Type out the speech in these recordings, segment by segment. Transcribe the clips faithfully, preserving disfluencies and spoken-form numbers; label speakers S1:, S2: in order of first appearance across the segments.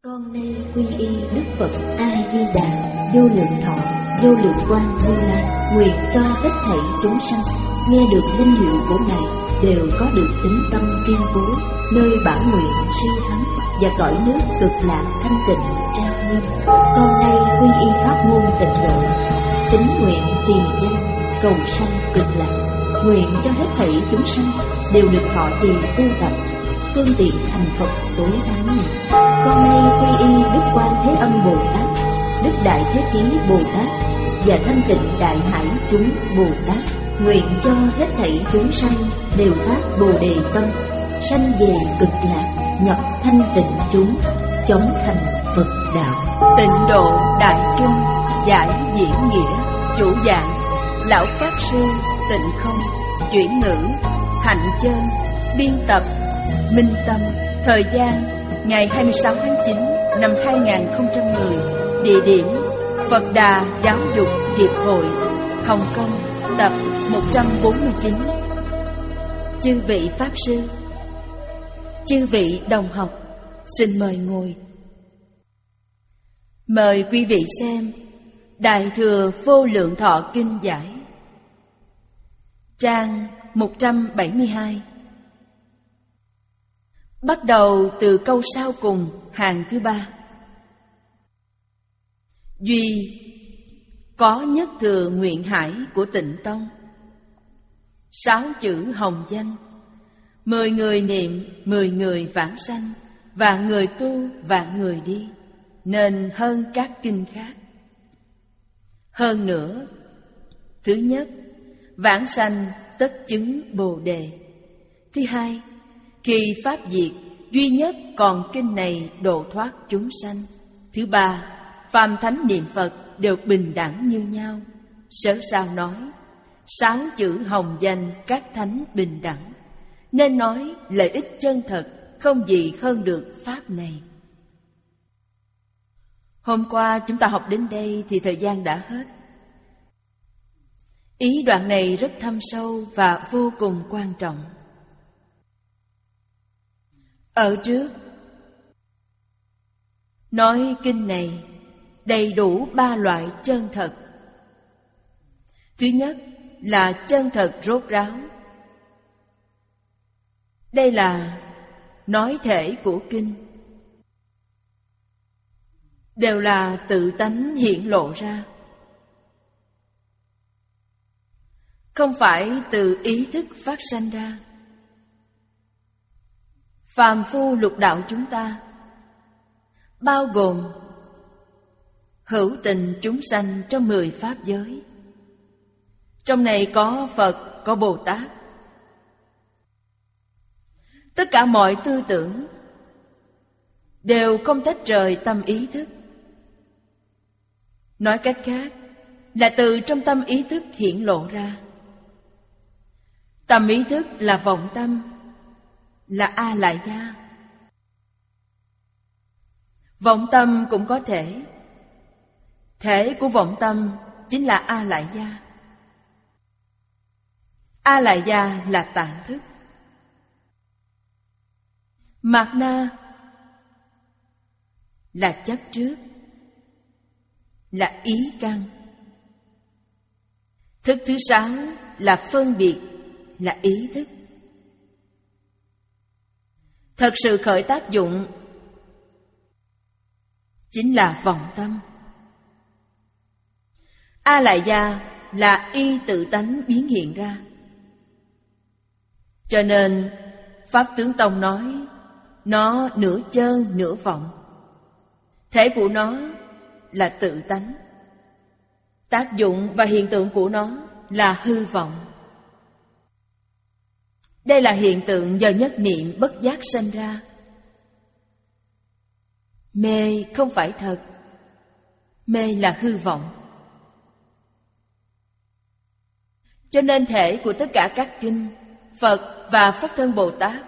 S1: Con nay quy y Đức Phật A Di Đà, vô lượng thọ, vô lượng quang Như Lai, nguyện cho hết thảy chúng sanh nghe được linh hiệu của Ngài đều có được tính tâm kiên cố, nơi bản nguyện siêu thắng và cõi nước cực lạc thanh tịnh trang nghiêm. Con nay quy y pháp môn tịnh độ, tín nguyện trì danh cầu sanh cực lạc, nguyện cho hết thảy chúng sanh đều được thọ trì tu tập, phương tiện thành Phật tối thắng này. Con nay quy y Đức Quan Thế Âm Bồ Tát, Đức Đại Thế Chí Bồ Tát và Thanh Tịnh Đại Hải chúng Bồ Tát, nguyện cho hết thảy chúng sanh đều phát Bồ Đề tâm, sanh về cực lạc, nhập thanh tịnh chúng, chống thành Phật đạo.
S2: Tịnh độ Đại Kinh giải diễn nghĩa, chủ giảng Lão Pháp Sư Tịnh Không, chuyển ngữ Hạnh Chân, biên tập Minh Tâm. Thời gian ngày hai mươi sáu tháng chín năm hai nghìn không trăm mười. Địa điểm Phật Đà Giáo dục Hiệp hội, Hồng Kông, tập một trăm bốn mươi chín. Chư vị Pháp Sư, chư vị đồng học, xin mời ngồi. Mời quý vị xem Đại Thừa Vô Lượng Thọ Kinh giải, trang một trăm bảy mươi hai. Bắt đầu từ câu sau cùng hàng thứ ba. Duy có nhất thừa nguyện hải của Tịnh Tông, sáu chữ hồng danh, mười người niệm, mười người vãng sanh, vạn người tu, vạn người đi, nên hơn các kinh khác. Hơn nữa, thứ nhất, vãng sanh tất chứng Bồ Đề. Thứ hai, khi pháp diệt, duy nhất còn kinh này độ thoát chúng sanh. Thứ ba, phàm thánh niệm Phật đều bình đẳng như nhau. Sở sao nói sáu chữ hồng danh các thánh bình đẳng, nên nói lợi ích chân thật không gì hơn được pháp này. Hôm qua chúng ta học đến đây thì thời gian đã hết. Ý đoạn này rất thâm sâu và vô cùng quan trọng. Ở trước nói kinh này đầy đủ ba loại chân thật. Thứ nhất là chân thật rốt ráo. Đây là nói thể của kinh, đều là tự tánh hiện lộ ra, không phải từ ý thức phát sanh ra. Phàm phu lục đạo chúng ta, bao gồm hữu tình chúng sanh trong mười pháp giới. Trong này có Phật, có Bồ Tát. Tất cả mọi tư tưởng đều không tách rời tâm ý thức. Nói cách khác là từ trong tâm ý thức hiển lộ ra. Tâm ý thức là vọng tâm, là A Lại Gia. Vọng tâm cũng có thể. Thể của vọng tâm chính là A Lại Gia. A Lại Gia là tạng thức. Mạt Na là chấp trước, là ý căn. Thức thứ sáu là phân biệt, là ý thức. Thật sự khởi tác dụng chính là vọng tâm. A Lại Gia là y tự tánh biến hiện ra. Cho nên Pháp Tướng Tông nói nó nửa chân nửa vọng. Thể của nó là tự tánh, tác dụng và hiện tượng của nó là hư vọng. Đây là hiện tượng do nhất niệm bất giác sanh ra. Mê không phải thật, mê là hư vọng. Cho nên thể của tất cả các kinh, Phật và Pháp Thân Bồ Tát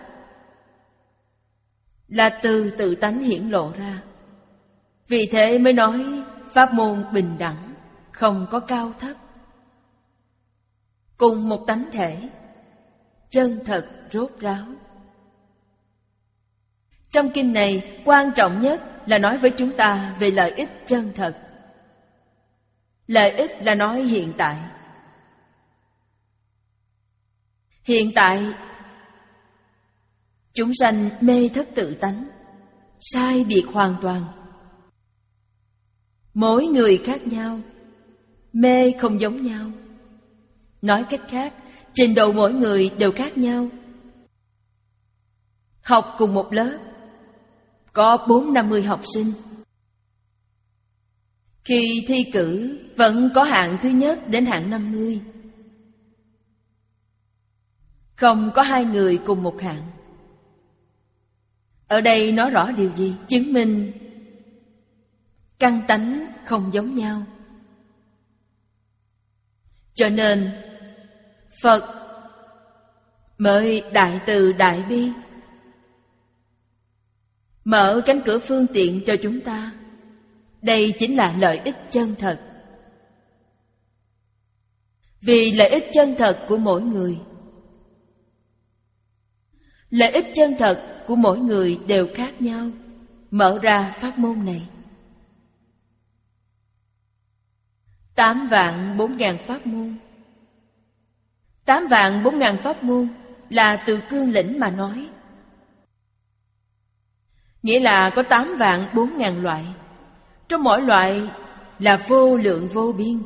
S2: là từ tự tánh hiển lộ ra. Vì thế mới nói pháp môn bình đẳng, không có cao thấp, cùng một tánh thể, chân thật rốt ráo. Trong kinh này quan trọng nhất là nói với chúng ta về lợi ích chân thật. Lợi ích là nói hiện tại. Hiện tại, chúng sanh mê thất tự tánh, sai biệt hoàn toàn. Mỗi người khác nhau, mê không giống nhau. Nói cách khác, trình độ mỗi người đều khác nhau. Học cùng một lớp, có bốn năm mươi học sinh. Khi thi cử, vẫn có hạng thứ nhất đến hạng năm mươi. Không có hai người cùng một hạng. Ở đây nói rõ điều gì? Chứng minh căn tánh không giống nhau. Cho nên Phật mới đại từ đại bi, mở cánh cửa phương tiện cho chúng ta. Đây chính là lợi ích chân thật. Vì lợi ích chân thật của mỗi người, lợi ích chân thật của mỗi người đều khác nhau, mở ra pháp môn này. Tám vạn bốn ngàn pháp môn. Tám vạn bốn ngàn pháp môn là từ cương lĩnh mà nói. Nghĩa là có tám vạn bốn ngàn loại. Trong mỗi loại là vô lượng vô biên.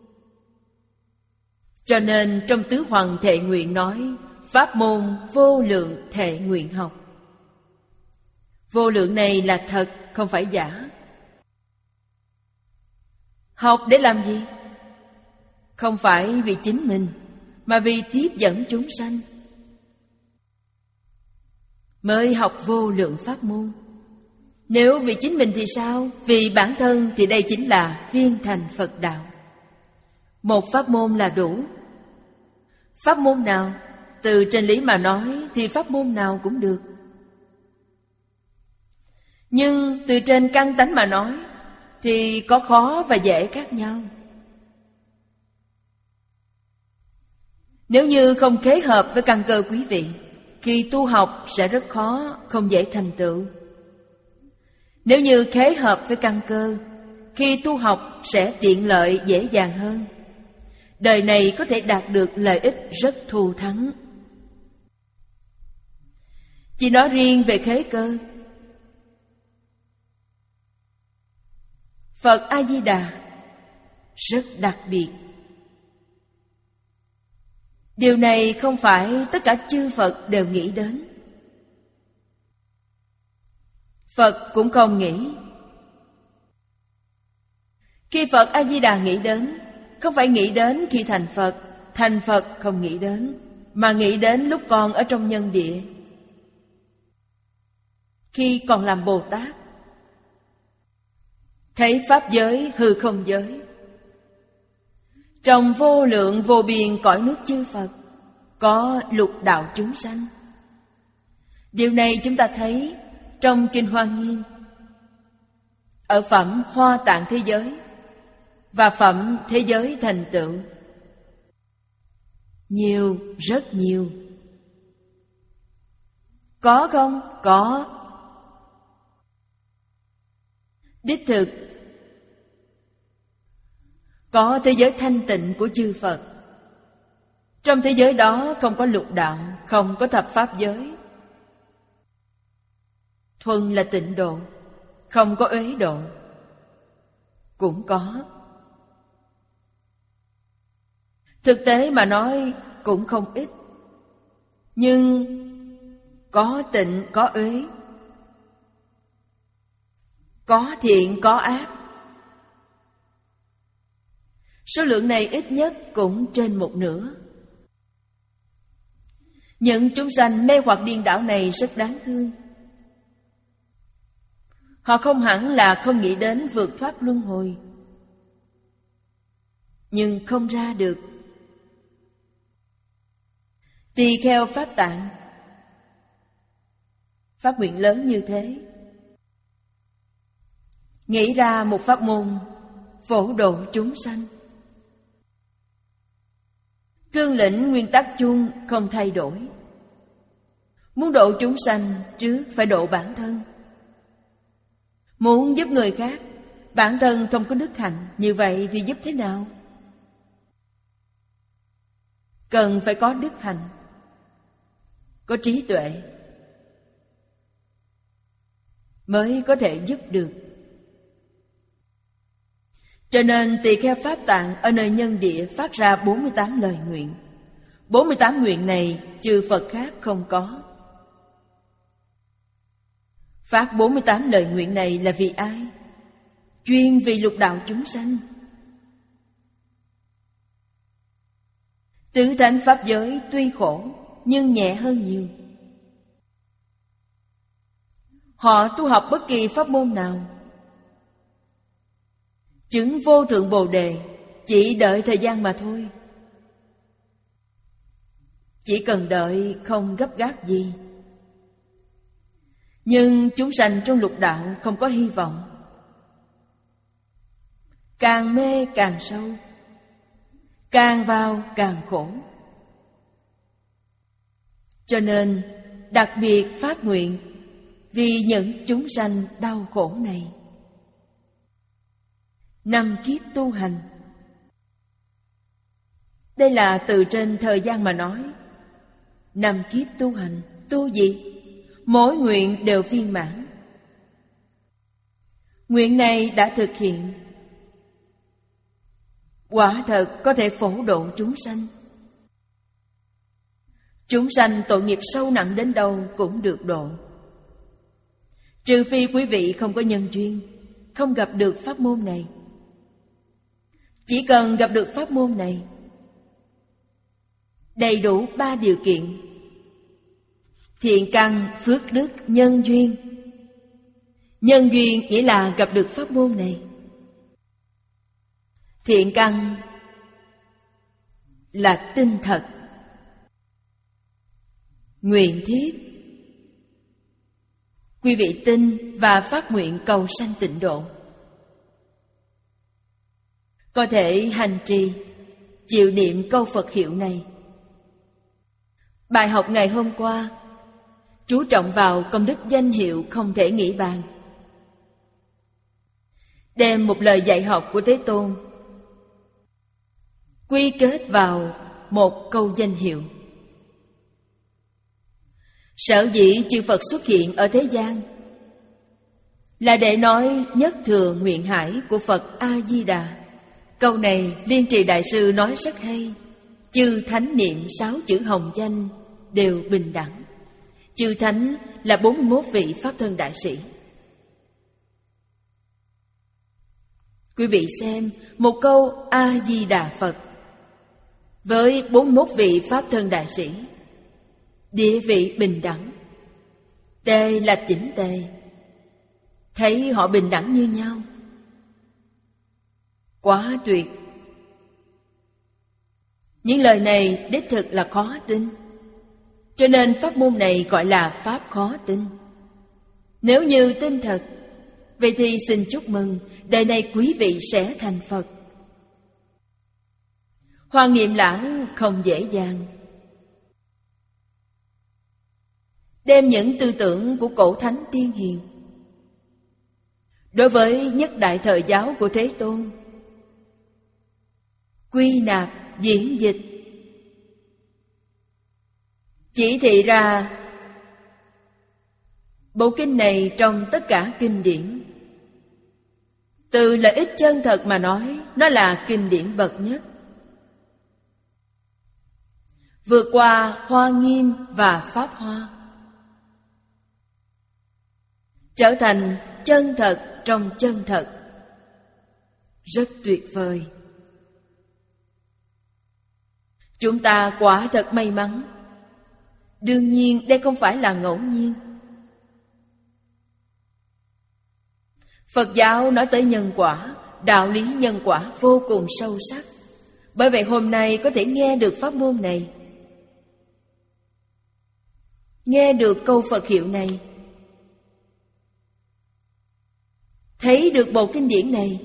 S2: Cho nên trong Tứ Hoằng Thệ Nguyện nói pháp môn vô lượng thệ nguyện học. Vô lượng này là thật, không phải giả. Học để làm gì? Không phải vì chính mình, mà vì tiếp dẫn chúng sanh. Mới học vô lượng pháp môn. Nếu vì chính mình thì sao? Vì bản thân thì đây chính là viên thành Phật đạo. Một pháp môn là đủ. Pháp môn nào? Từ trên lý mà nói thì pháp môn nào cũng được. Nhưng từ trên căn tánh mà nói thì có khó và dễ khác nhau. Nếu như không khế hợp với căn cơ quý vị, khi tu học sẽ rất khó, không dễ thành tựu. Nếu như khế hợp với căn cơ, khi tu học sẽ tiện lợi dễ dàng hơn. Đời này có thể đạt được lợi ích rất thù thắng. Chỉ nói riêng về khế cơ, Phật A-di-đà rất đặc biệt. Điều này không phải tất cả chư Phật đều nghĩ đến. Phật cũng không nghĩ. Khi Phật A-di-đà nghĩ đến, không phải nghĩ đến khi thành Phật. Thành Phật không nghĩ đến, mà nghĩ đến lúc còn ở trong nhân địa, khi còn làm Bồ Tát, thấy pháp giới hư không giới. Trong vô lượng vô biên cõi nước chư Phật có lục đạo chúng sanh. Điều này chúng ta thấy trong Kinh Hoa Nghiêm, ở phẩm Hoa Tạng Thế Giới và phẩm Thế Giới Thành Tựu. Nhiều, rất nhiều. Có không? Có. Đích thực có thế giới thanh tịnh của chư Phật. Trong thế giới đó không có lục đạo, không có thập pháp giới. Thuần là tịnh độ, không có uế độ. Cũng có. Thực tế mà nói cũng không ít. Nhưng có tịnh, có uế, có thiện, có ác. Số lượng này ít nhất cũng trên một nửa. Những chúng sanh mê hoặc điên đảo này rất đáng thương. Họ không hẳn là không nghĩ đến vượt thoát luân hồi, nhưng không ra được. Tỳ kheo Pháp Tạng phát nguyện lớn như thế, nghĩ ra một pháp môn phổ độ chúng sanh. Cương lĩnh nguyên tắc chung không thay đổi. Muốn độ chúng sanh trước phải độ bản thân. Muốn giúp người khác, bản thân không có đức hạnh, như vậy thì giúp thế nào? Cần phải có đức hạnh, có trí tuệ, mới có thể giúp được. Cho nên tỳ kheo Pháp Tạng ở nơi nhân địa phát ra bốn mươi tám lời nguyện. bốn mươi tám nguyện này trừ Phật khác không có. Phát bốn mươi tám lời nguyện này là vì ai? Chuyên vì lục đạo chúng sanh. Tứ thánh pháp giới tuy khổ nhưng nhẹ hơn nhiều. Họ tu học bất kỳ pháp môn nào, chứng vô thượng Bồ Đề chỉ đợi thời gian mà thôi. Chỉ cần đợi, không gấp gáp gì. Nhưng chúng sanh trong lục đạo không có hy vọng, càng mê càng sâu, càng vào càng khổ. Cho nên đặc biệt phát nguyện vì những chúng sanh đau khổ này. Năm kiếp tu hành, đây là từ trên thời gian mà nói. Năm kiếp tu hành, tu gì? Mỗi nguyện đều viên mãn. Nguyện này đã thực hiện, quả thật có thể phổ độ chúng sanh. Chúng sanh tội nghiệp sâu nặng đến đâu cũng được độ. Trừ phi quý vị không có nhân duyên, không gặp được pháp môn này. Chỉ cần gặp được pháp môn này, đầy đủ ba điều kiện: thiện căn, phước đức, nhân duyên. Nhân duyên nghĩa là gặp được pháp môn này. Thiện căn là tin thật, nguyện thiết. Quý vị tin và phát nguyện cầu sanh tịnh độ, có thể hành trì, chịu niệm câu Phật hiệu này. Bài học ngày hôm qua chú trọng vào công đức danh hiệu không thể nghĩ bàn, đem một lời dạy học của Thế Tôn quy kết vào một câu danh hiệu. Sở dĩ chư Phật xuất hiện ở thế gian là để nói nhất thừa nguyện hải của Phật A-di-đà. Câu này Liên Trì Đại Sư nói rất hay. Chư thánh niệm sáu chữ hồng danh đều bình đẳng. Chư thánh là bốn mươi mốt vị Pháp Thân Đại Sĩ. Quý vị xem, một câu A-di-đà Phật với bốn mươi mốt vị Pháp Thân Đại Sĩ, địa vị bình đẳng. Tề là chỉnh tề, thấy họ bình đẳng như nhau. Quá tuyệt. Những lời này đích thực là khó tin, cho nên pháp môn này gọi là pháp khó tin. Nếu như tin thật, vậy thì xin chúc mừng, đời này quý vị sẽ thành Phật. Hoa Nghiêm Lão không dễ dàng, đem những tư tưởng của cổ thánh tiên hiền đối với nhất đại thời giáo của Thế Tôn quy nạp diễn dịch, chỉ thị ra bộ kinh này trong tất cả kinh điển. Từ lợi ích chân thật mà nói, nó là kinh điển bậc nhất, vượt qua Hoa Nghiêm và Pháp Hoa, trở thành chân thật trong chân thật, rất tuyệt vời. Chúng ta quả thật may mắn. Đương nhiên đây không phải là ngẫu nhiên. Phật giáo nói tới nhân quả, đạo lý nhân quả vô cùng sâu sắc. Bởi vậy hôm nay có thể nghe được pháp môn này, nghe được câu Phật hiệu này, thấy được bộ kinh điển này,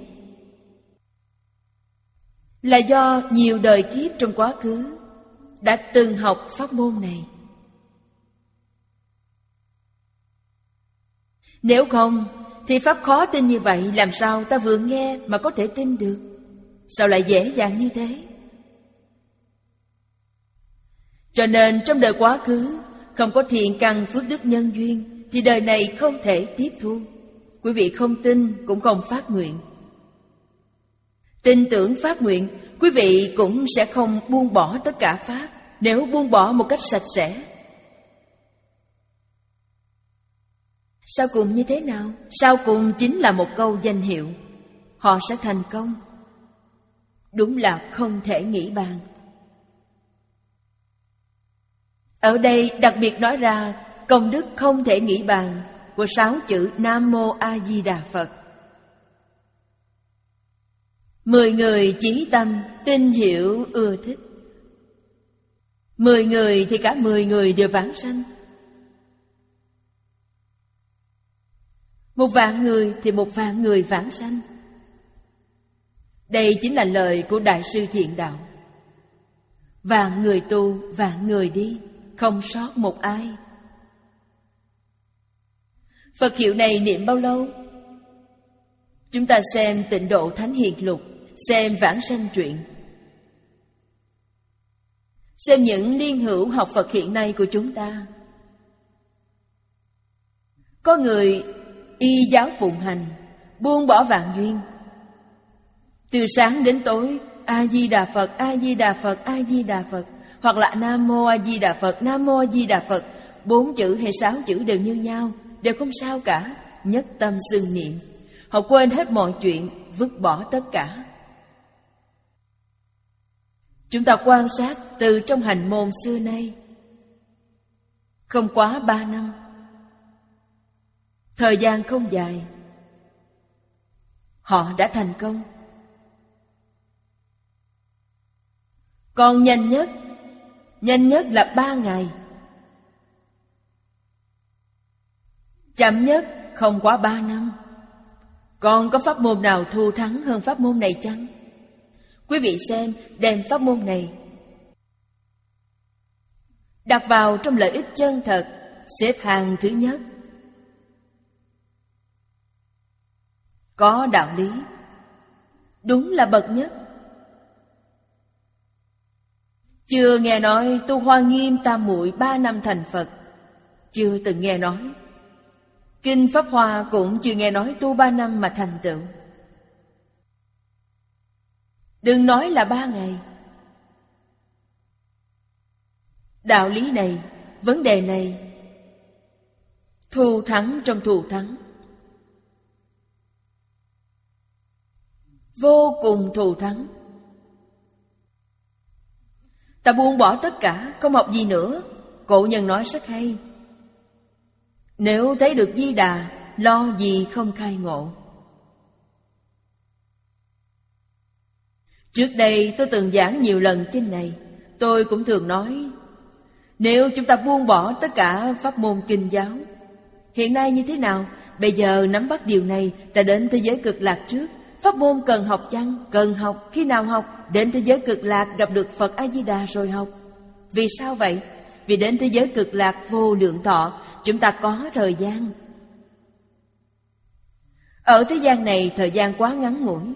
S2: là do nhiều đời kiếp trong quá khứ đã từng học pháp môn này. Nếu không, Thì pháp khó tin như vậy, làm sao ta vừa nghe mà có thể tin được? Sao lại dễ dàng như thế? Cho nên trong đời quá khứ không có thiện căn phước đức nhân duyên, thì đời này không thể tiếp thu. Quý vị không tin cũng không phát nguyện. Tin tưởng phát nguyện, quý vị cũng sẽ không buông bỏ tất cả pháp. Nếu buông bỏ một cách sạch sẽ, sau cùng như thế nào? Sau cùng chính là một câu danh hiệu. Họ sẽ thành công. Đúng là không thể nghĩ bàn. Ở đây đặc biệt nói ra công đức không thể nghĩ bàn của sáu chữ Nam Mô A Di Đà Phật. Mười người chí tâm, tin hiểu, ưa thích. Mười người thì cả mười người đều vãng sanh. Một vạn người thì một vạn người vãng sanh. Đây chính là lời của Đại sư Thiện Đạo. Vạn người tu, vạn người đi, không sót một ai. Phật hiệu này niệm bao lâu? Chúng ta xem Tịnh Độ Thánh Hiền Lục, xem Vãng Sanh Truyện, xem những liên hữu học Phật hiện nay của chúng ta. Có người y giáo phụng hành, buông bỏ vạn duyên, từ sáng đến tối A-di-đà Phật, A-di-đà Phật, A-di-đà Phật, hoặc là Nam Mô A Di Đà Phật, Nam Mô A Di Đà Phật. Bốn chữ hay sáu chữ đều như nhau, đều không sao cả, nhất tâm xưng niệm. Họ quên hết mọi chuyện, vứt bỏ tất cả. Chúng ta quan sát từ trong hành môn xưa nay, không quá ba năm, thời gian không dài, họ đã thành công. Còn nhanh nhất, nhanh nhất là ba ngày. Chậm nhất không quá ba năm. Còn có pháp môn nào thù thắng hơn pháp môn này chăng? Quý vị xem, đem pháp môn này đặt vào trong lợi ích chân thật, xếp hàng thứ nhất. Có đạo lý, đúng là bậc nhất. Chưa nghe nói tu Hoa Nghiêm Tam Muội ba năm thành Phật, chưa từng nghe nói. Kinh Pháp Hoa cũng chưa nghe nói tu ba năm mà thành tựu. Đừng nói là ba ngày. Đạo lý này, vấn đề này, thù thắng trong thù thắng, vô cùng thù thắng. Ta buông bỏ tất cả, không học gì nữa. Cổ nhân nói rất hay: nếu thấy được Di Đà, lo gì không khai ngộ. Trước đây tôi từng giảng nhiều lần kinh này. Tôi cũng thường nói, nếu chúng ta buông bỏ tất cả pháp môn kinh giáo, hiện nay như thế nào? Bây giờ nắm bắt điều này, ta đến thế giới cực lạc trước. Pháp môn cần học chăng? Cần học. Khi nào học? Đến thế giới cực lạc gặp được Phật A-di-đà rồi học. Vì sao vậy? Vì đến thế giới cực lạc vô lượng thọ, chúng ta có thời gian. Ở thế gian này thời gian quá ngắn ngủi.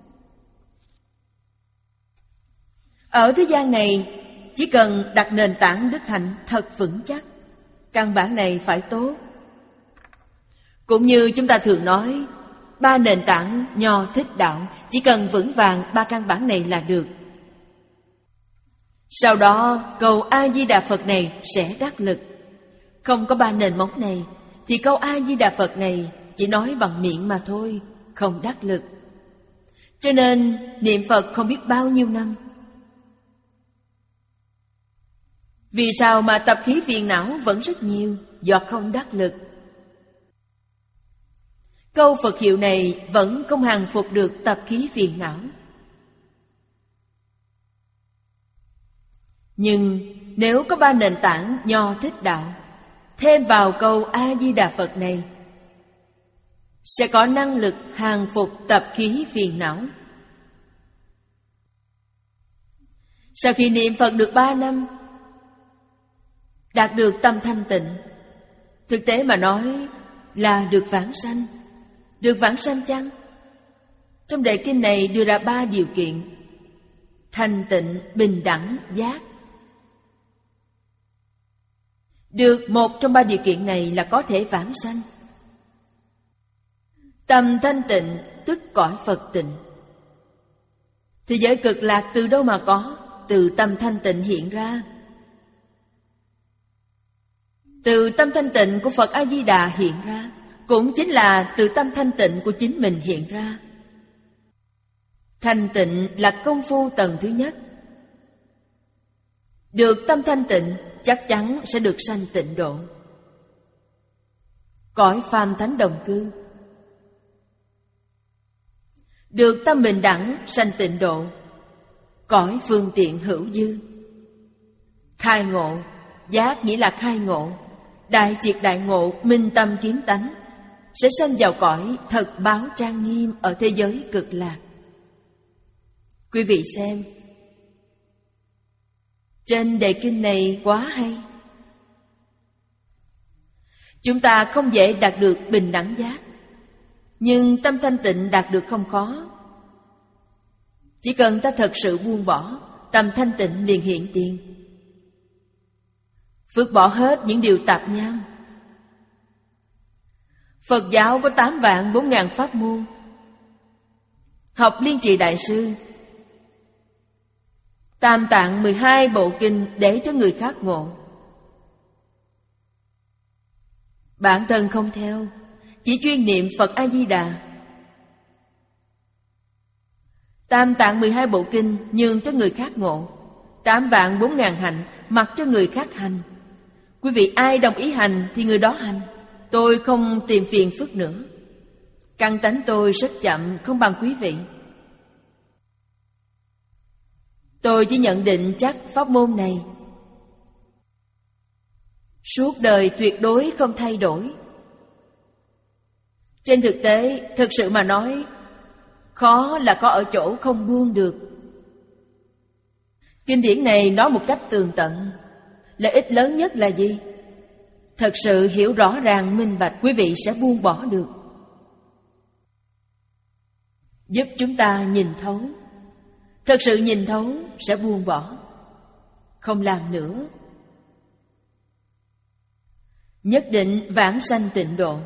S2: Ở thế gian này chỉ cần đặt nền tảng đức hạnh thật vững chắc. Căn bản này phải tốt. Cũng như chúng ta thường nói, ba nền tảng Nho Thích Đạo, chỉ cần vững vàng ba căn bản này là được. Sau đó câu A-di-đà Phật này sẽ đắc lực. Không có ba nền móng này thì câu A-di-đà Phật này chỉ nói bằng miệng mà thôi, không đắc lực. Cho nên niệm Phật không biết bao nhiêu năm. Vì sao mà tập khí phiền não vẫn rất nhiều? Do không đắc lực. Câu Phật hiệu này vẫn không hàng phục được tập khí phiền não. Nhưng nếu có ba nền tảng Nho Thích Đạo, thêm vào câu A-di-đà Phật này, sẽ có năng lực hàng phục tập khí phiền não. Sau khi niệm Phật được ba năm, đạt được tâm thanh tịnh, thực tế mà nói là được vãng sanh. được vãng sanh chăng? Trong đề kinh này đưa ra ba điều kiện: thanh tịnh, bình đẳng, giác. Được một trong ba điều kiện này là có thể vãng sanh. Tâm thanh tịnh tức cõi Phật tịnh. Thế giới cực lạc từ đâu mà có? Từ tâm thanh tịnh hiện ra. Từ tâm thanh tịnh của Phật A-di-đà hiện ra, cũng chính là từ tâm thanh tịnh của chính mình hiện ra. Thanh tịnh là công phu tầng thứ nhất. Được tâm thanh tịnh chắc chắn sẽ được sanh tịnh độ. Cõi phàm thánh đồng cư. Được tâm bình đẳng sanh tịnh độ. Cõi phương tiện hữu dư. Khai ngộ, giác nghĩa là khai ngộ, đại triệt đại ngộ, minh tâm kiến tánh, sẽ sanh vào cõi thật báo trang nghiêm ở thế giới cực lạc. Quý vị xem, trên đề kinh này quá hay. Chúng ta không dễ đạt được bình đẳng giác, nhưng tâm thanh tịnh đạt được không khó. Chỉ cần ta thật sự buông bỏ, tâm thanh tịnh liền hiện tiền. Phước bỏ hết những điều tạp nham. Phật giáo có tám vạn bốn ngàn pháp môn. Học Liên Trì Đại Sư, Tam Tạng mười hai bộ kinh để cho người khác ngộ. Bản thân không theo, chỉ chuyên niệm Phật A-di-đà. Tam Tạng mười hai bộ kinh nhường cho người khác ngộ. Tám vạn bốn ngàn hạnh mặc cho người khác hành. Quý vị ai đồng ý hành thì người đó hành. Tôi không tìm phiền phức nữa. Căn tánh tôi rất chậm, không bằng quý vị. Tôi chỉ nhận định chắc pháp môn này suốt đời tuyệt đối không thay đổi. Trên thực tế, thực sự mà nói, khó là có ở chỗ không buông được. Kinh điển này nói một cách tường tận. Lợi ích lớn nhất là gì? Thật sự hiểu rõ ràng minh bạch, quý vị sẽ buông bỏ được. Giúp chúng ta nhìn thấu. Thật sự nhìn thấu sẽ buông bỏ, không làm nữa. Nhất định vãng sanh tịnh độ.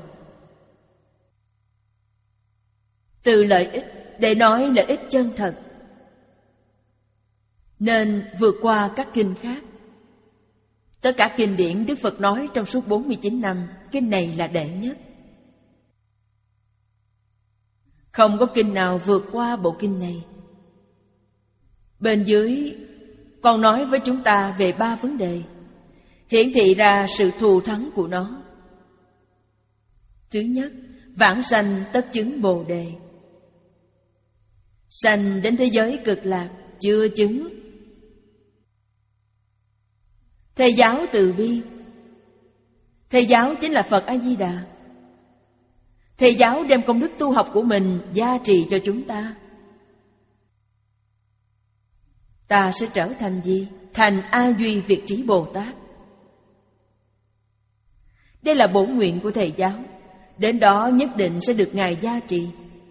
S2: Từ lợi ích để nói lợi ích chân thật, nên vượt qua các kinh khác. Tất cả kinh điển Đức Phật nói trong suốt bốn mươi chín năm, kinh này là đệ nhất. Không có kinh nào vượt qua bộ kinh này. Bên dưới còn nói với chúng ta về ba vấn đề, hiển thị ra sự thù thắng của nó. Thứ nhất, vãng sanh tất chứng Bồ Đề. Sanh đến thế giới cực lạc chưa chứng. Thầy giáo từ bi. Thầy giáo chính là Phật A-di-đà. Thầy giáo đem công đức tu học của mình gia trì cho chúng ta. Ta sẽ trở thành gì? Thành A Duy Việt Trí Bồ Tát. Đây là bổn nguyện của thầy giáo. Đến đó nhất định sẽ được Ngài gia trì.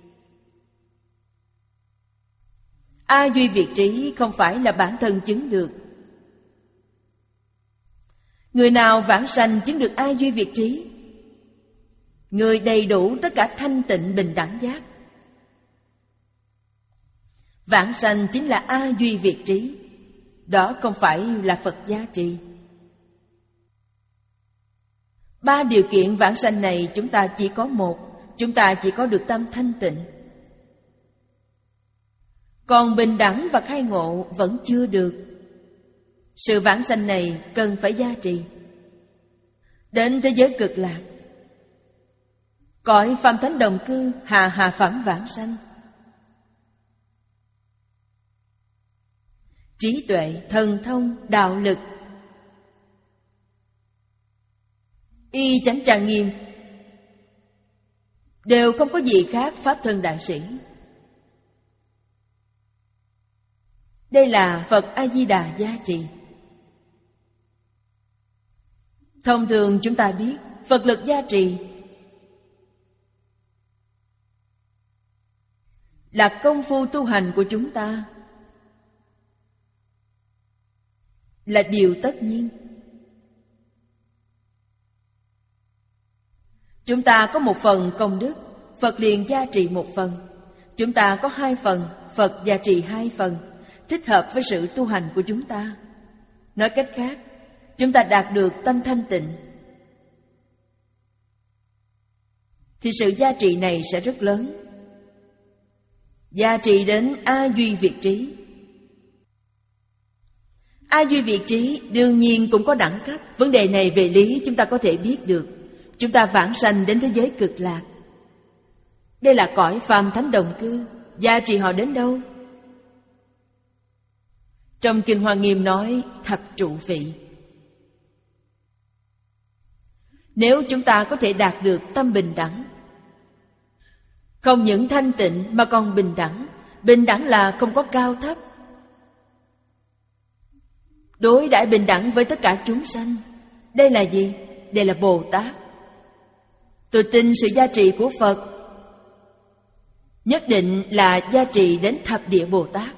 S2: A Duy Việt Trí không phải là bản thân chứng được. Người nào vãng sanh chứng được A Duy Việt Trí, người đầy đủ tất cả thanh tịnh bình đẳng giác. Vãng sanh chính là A Duy Việt Trí. Đó không phải là Phật gia trì. Ba điều kiện vãng sanh này chúng ta chỉ có một. Chúng ta chỉ có được tâm thanh tịnh. Còn bình đẳng và khai ngộ vẫn chưa được. Sự vãng sanh này cần phải gia trì. Đến thế giới cực lạc, cõi phàm thánh đồng cư, hạ hạ phẩm vãng sanh. Trí tuệ, thần thông, đạo lực, y chánh trang nghiêm đều không có gì khác pháp thân đại sĩ. Đây là Phật A-di-đà gia trì. Thông thường chúng ta biết Phật lực gia trì là công phu tu hành của chúng ta, là điều tất nhiên. Chúng ta có một phần công đức, Phật liền gia trì một phần. Chúng ta có hai phần, Phật gia trì hai phần, thích hợp với sự tu hành của chúng ta. Nói cách khác, chúng ta đạt được tâm thanh tịnh, thì sự gia trì này sẽ rất lớn, gia trì đến A Duy Việt Trí. A Duy Việt Trí đương nhiên cũng có đẳng cấp. Vấn đề này về lý chúng ta có thể biết được. Chúng ta vãng sanh đến thế giới cực lạc. Đây là cõi phàm thánh đồng cư. Gia trì họ đến đâu? Trong Kinh Hoa Nghiêm nói thập trụ vị. Nếu chúng ta có thể đạt được tâm bình đẳng, không những thanh tịnh mà còn bình đẳng. Bình đẳng là không có cao thấp, đối đãi bình đẳng với tất cả chúng sanh. Đây là gì? Đây là Bồ Tát. Tôi tin sự gia trì của Phật nhất định là gia trì đến thập địa Bồ Tát.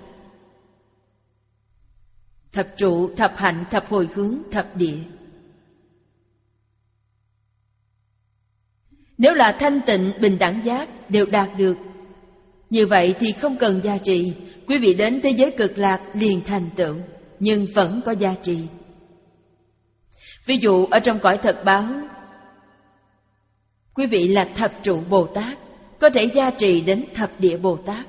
S2: Thập trụ, thập hạnh, thập hồi hướng, thập địa. Nếu là thanh tịnh, bình đẳng giác đều đạt được, như vậy thì không cần gia trì. Quý vị đến thế giới cực lạc liền thành tựu, nhưng vẫn có gia trì. Ví dụ ở trong cõi thật báo, quý vị là thập trụ Bồ Tát, có thể gia trì đến thập địa Bồ Tát.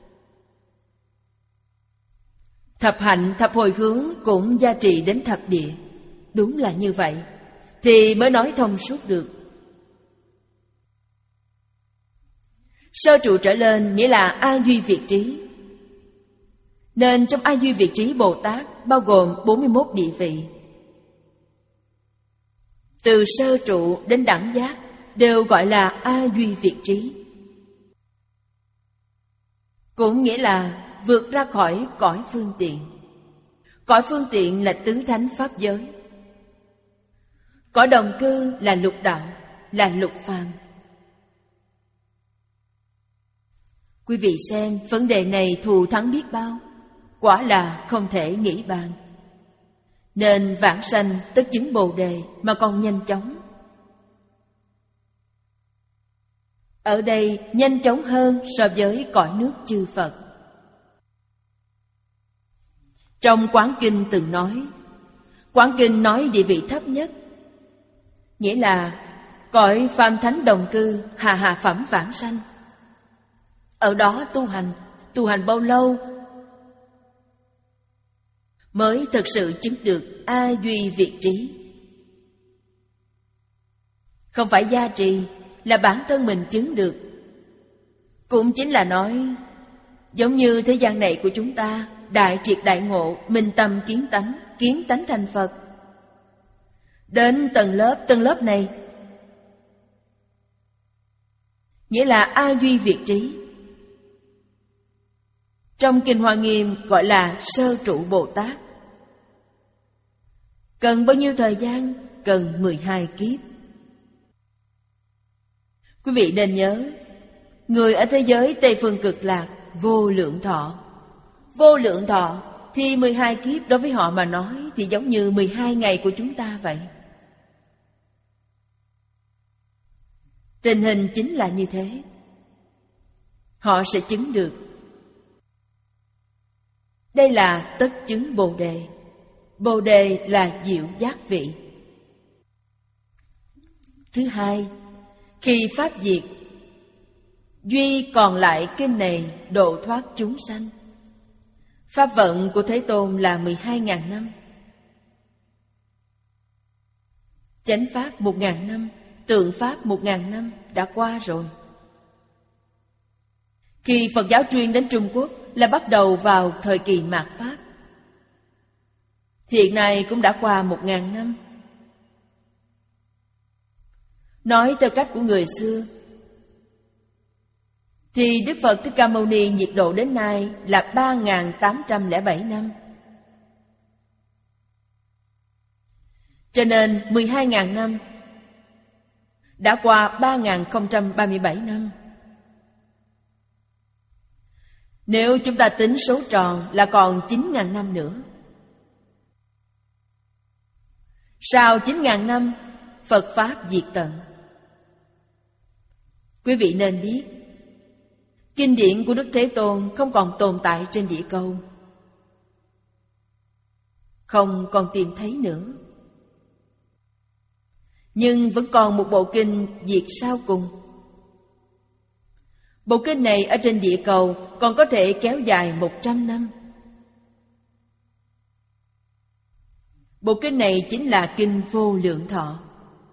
S2: Thập hạnh, thập hồi hướng cũng gia trì đến thập địa. Đúng là như vậy, thì mới nói thông suốt được. Sơ trụ trở lên nghĩa là A Duy Việt Trí. Nên trong A Duy Việt Trí Bồ Tát bao gồm bốn mươi mốt địa vị. Từ sơ trụ đến đẳng giác đều gọi là A Duy Việt Trí. Cũng nghĩa là vượt ra khỏi cõi phương tiện. Cõi phương tiện là tứ thánh pháp giới. Cõi đồng cư là lục đạo, là lục phàm. Quý vị xem, vấn đề này thù thắng biết bao, quả là không thể nghĩ bàn. Nên vãng sanh tất chứng Bồ Đề mà còn nhanh chóng. Ở đây nhanh chóng hơn so với cõi nước chư Phật. Trong Quán Kinh từng nói, Quán Kinh nói địa vị thấp nhất, nghĩa là cõi phàm thánh đồng cư, hạ hạ phẩm vãng sanh. Ở đó tu hành, tu hành bao lâu mới thực sự chứng được A Duy Việt Trí. Không phải gia trì, là bản thân mình chứng được. Cũng chính là nói, giống như thế gian này của chúng ta, đại triệt đại ngộ, minh tâm kiến tánh, kiến tánh thành Phật. Đến tầng lớp, tầng lớp này nghĩa là A Duy Việt Trí. Trong Kinh Hoa Nghiêm gọi là sơ trụ Bồ Tát. Cần bao nhiêu thời gian? Cần mười hai kiếp. Quý vị nên nhớ, người ở thế giới Tây Phương Cực Lạc vô lượng thọ. Vô lượng thọ thì mười hai kiếp đối với họ mà nói thì giống như mười hai ngày của chúng ta vậy. Tình hình chính là như thế. Họ sẽ chứng được. Đây là tất chứng Bồ Đề. Bồ Đề là diệu giác vị. Thứ hai, khi Pháp diệt, duy còn lại kinh này độ thoát chúng sanh. Pháp vận của Thế Tôn là mười hai ngàn năm, chánh Pháp một ngàn năm, tượng Pháp một ngàn năm đã qua rồi. Khi Phật giáo truyền đến Trung Quốc là bắt đầu vào thời kỳ mạt Pháp. Hiện nay cũng đã qua một ngàn năm. Nói theo cách của người xưa thì Đức Phật Thích Ca Mâu Ni nhiệt độ đến nay là ba nghìn tám trăm lẻ bảy năm. Cho nên mười hai ngàn năm đã qua ba nghìn không trăm ba mươi bảy năm. Nếu chúng ta tính số tròn là còn chín ngàn năm nữa. Sau chín ngàn năm, Phật Pháp diệt tận. Quý vị nên biết, kinh điển của Đức Thế Tôn không còn tồn tại trên địa cầu, không còn tìm thấy nữa. Nhưng vẫn còn một bộ kinh diệt sau cùng. Bộ kinh này ở trên địa cầu còn có thể kéo dài một trăm năm. Bộ kinh này chính là Kinh Vô Lượng Thọ.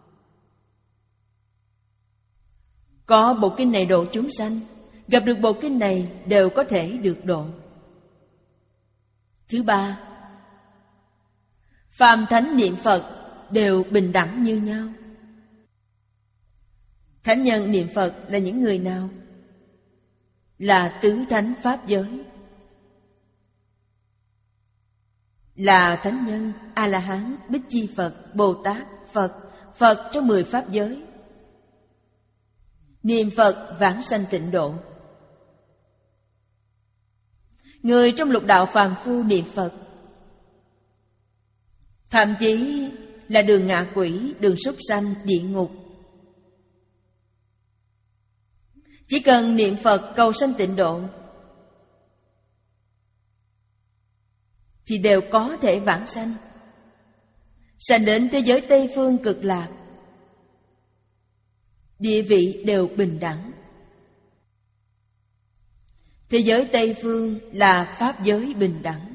S2: Có bộ kinh này độ chúng sanh, gặp được bộ kinh này đều có thể được độ. Thứ ba, phàm thánh niệm Phật đều bình đẳng như nhau. Thánh nhân niệm Phật là những người nào? Là tứ thánh pháp giới, là thánh nhân, A-la-hán, Bích Chi Phật, Bồ Tát, Phật, Phật trong mười pháp giới. Niệm Phật vãng sanh tịnh độ. Người trong lục đạo phàm phu niệm Phật, thậm chí là đường ngạ quỷ, đường súc sanh, địa ngục, chỉ cần niệm Phật cầu sanh tịnh độ thì đều có thể vãng sanh, sanh đến thế giới Tây Phương Cực Lạc. Địa vị đều bình đẳng. Thế giới Tây Phương là pháp giới bình đẳng.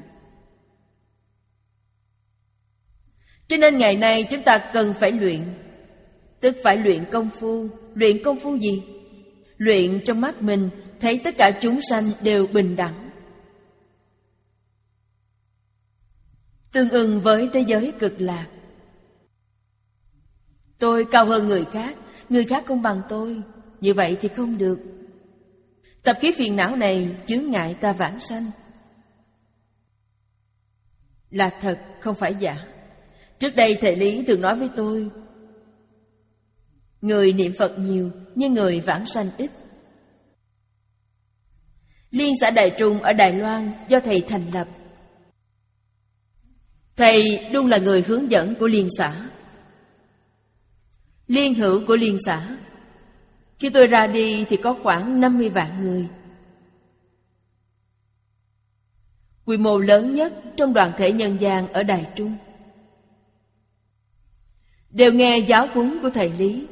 S2: Cho nên ngày nay chúng ta cần phải luyện, tức phải luyện công phu. Luyện công phu gì? Luyện trong mắt mình thấy tất cả chúng sanh đều bình đẳng, tương ưng với thế giới Cực Lạc. Tôi cao hơn người khác, người khác không bằng tôi, như vậy thì không được. Tập khí phiền não này chướng ngại ta vãng sanh. Là thật, không phải giả. Trước đây thầy Lý thường nói với tôi, người niệm Phật nhiều nhưng người vãng sanh ít. Liên xã Đại Trung ở Đài Loan do thầy thành lập. Thầy luôn là người hướng dẫn của liên xã, liên hữu của liên xã. Khi tôi ra đi thì có khoảng năm mươi vạn người, quy mô lớn nhất trong đoàn thể nhân gian ở Đài Trung, đều nghe giáo huấn của thầy Lý.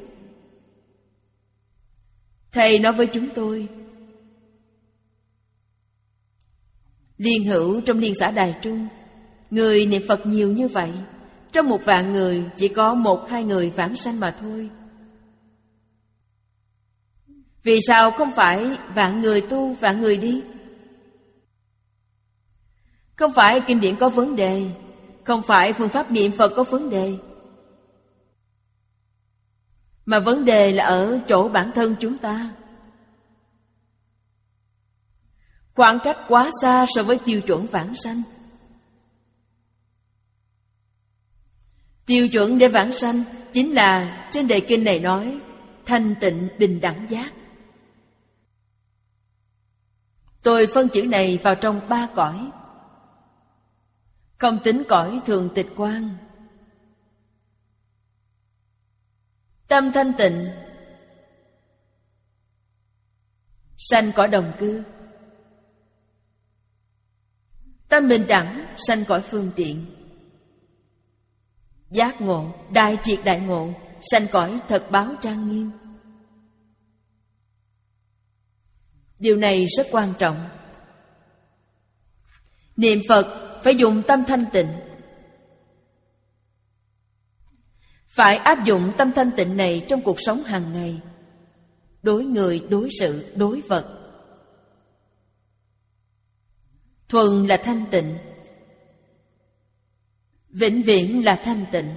S2: Thầy nói với chúng tôi, liên hữu trong liên xã Đài Trung, người niệm Phật nhiều như vậy, trong một vạn người chỉ có một hai người vãng sanh mà thôi. Vì sao không phải vạn người tu, vạn người đi? Không phải kinh điển có vấn đề, không phải phương pháp niệm Phật có vấn đề, mà vấn đề là ở chỗ bản thân chúng ta. Khoảng cách quá xa so với tiêu chuẩn vãng sanh. Tiêu chuẩn để vãng sanh chính là trên đề kinh này nói thanh tịnh bình đẳng giác. Tôi phân chữ này vào trong ba cõi. Không tính cõi thường tịch quan. Tâm thanh tịnh sanh cõi đồng cư. Tâm bình đẳng sanh cõi phương tiện. Giác ngộ, đại triệt đại ngộ sanh cõi thật báo trang nghiêm. Điều này rất quan trọng. Niệm Phật phải dùng tâm thanh tịnh. Phải áp dụng tâm thanh tịnh này trong cuộc sống hàng ngày, đối người, đối sự, đối vật. Thuần là thanh tịnh, vĩnh viễn là thanh tịnh.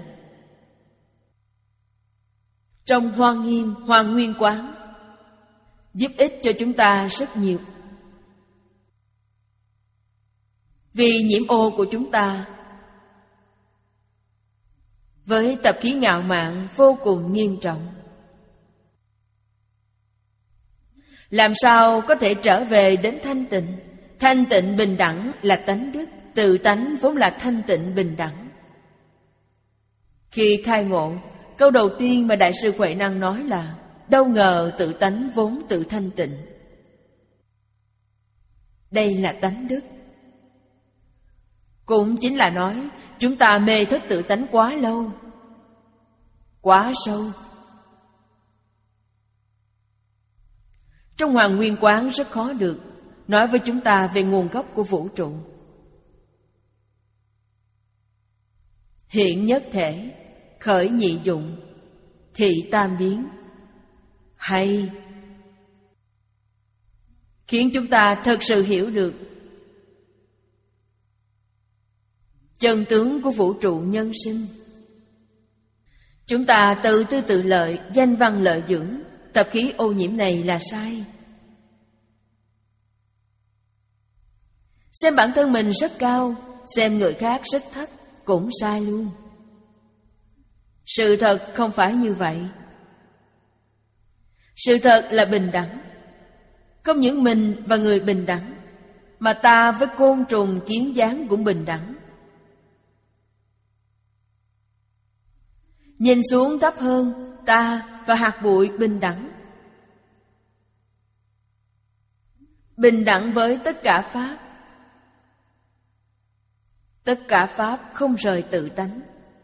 S2: Trong Hoa Nghiêm, Hoa Nguyên Quán giúp ích cho chúng ta rất nhiều. Vì nhiễm ô của chúng ta với tập khí ngạo mạn vô cùng nghiêm trọng. Làm sao có thể trở về đến thanh tịnh? Thanh tịnh bình đẳng là tánh đức, tự tánh vốn là thanh tịnh bình đẳng. Khi khai ngộ, câu đầu tiên mà Đại sư Huệ Năng nói là đâu ngờ tự tánh vốn tự thanh tịnh. Đây là tánh đức. Cũng chính là nói chúng ta mê thất tự tánh quá lâu, quá sâu. Trong Hoàng Nguyên Quán rất khó được nói với chúng ta về nguồn gốc của vũ trụ. Hiện nhất thể, khởi nhị dụng, thị tam biến. Hay khiến chúng ta thật sự hiểu được chân tướng của vũ trụ nhân sinh. Chúng ta tự tư tự lợi, danh văn lợi dưỡng, tập khí ô nhiễm này là sai. Xem bản thân mình rất cao, xem người khác rất thấp cũng sai luôn. Sự thật không phải như vậy. Sự thật là bình đẳng. Không những mình và người bình đẳng, mà ta với côn trùng kiến gián cũng bình đẳng. Nhìn xuống thấp hơn, ta và hạt bụi bình đẳng. Bình đẳng với tất cả Pháp. Tất cả Pháp không rời tự tánh.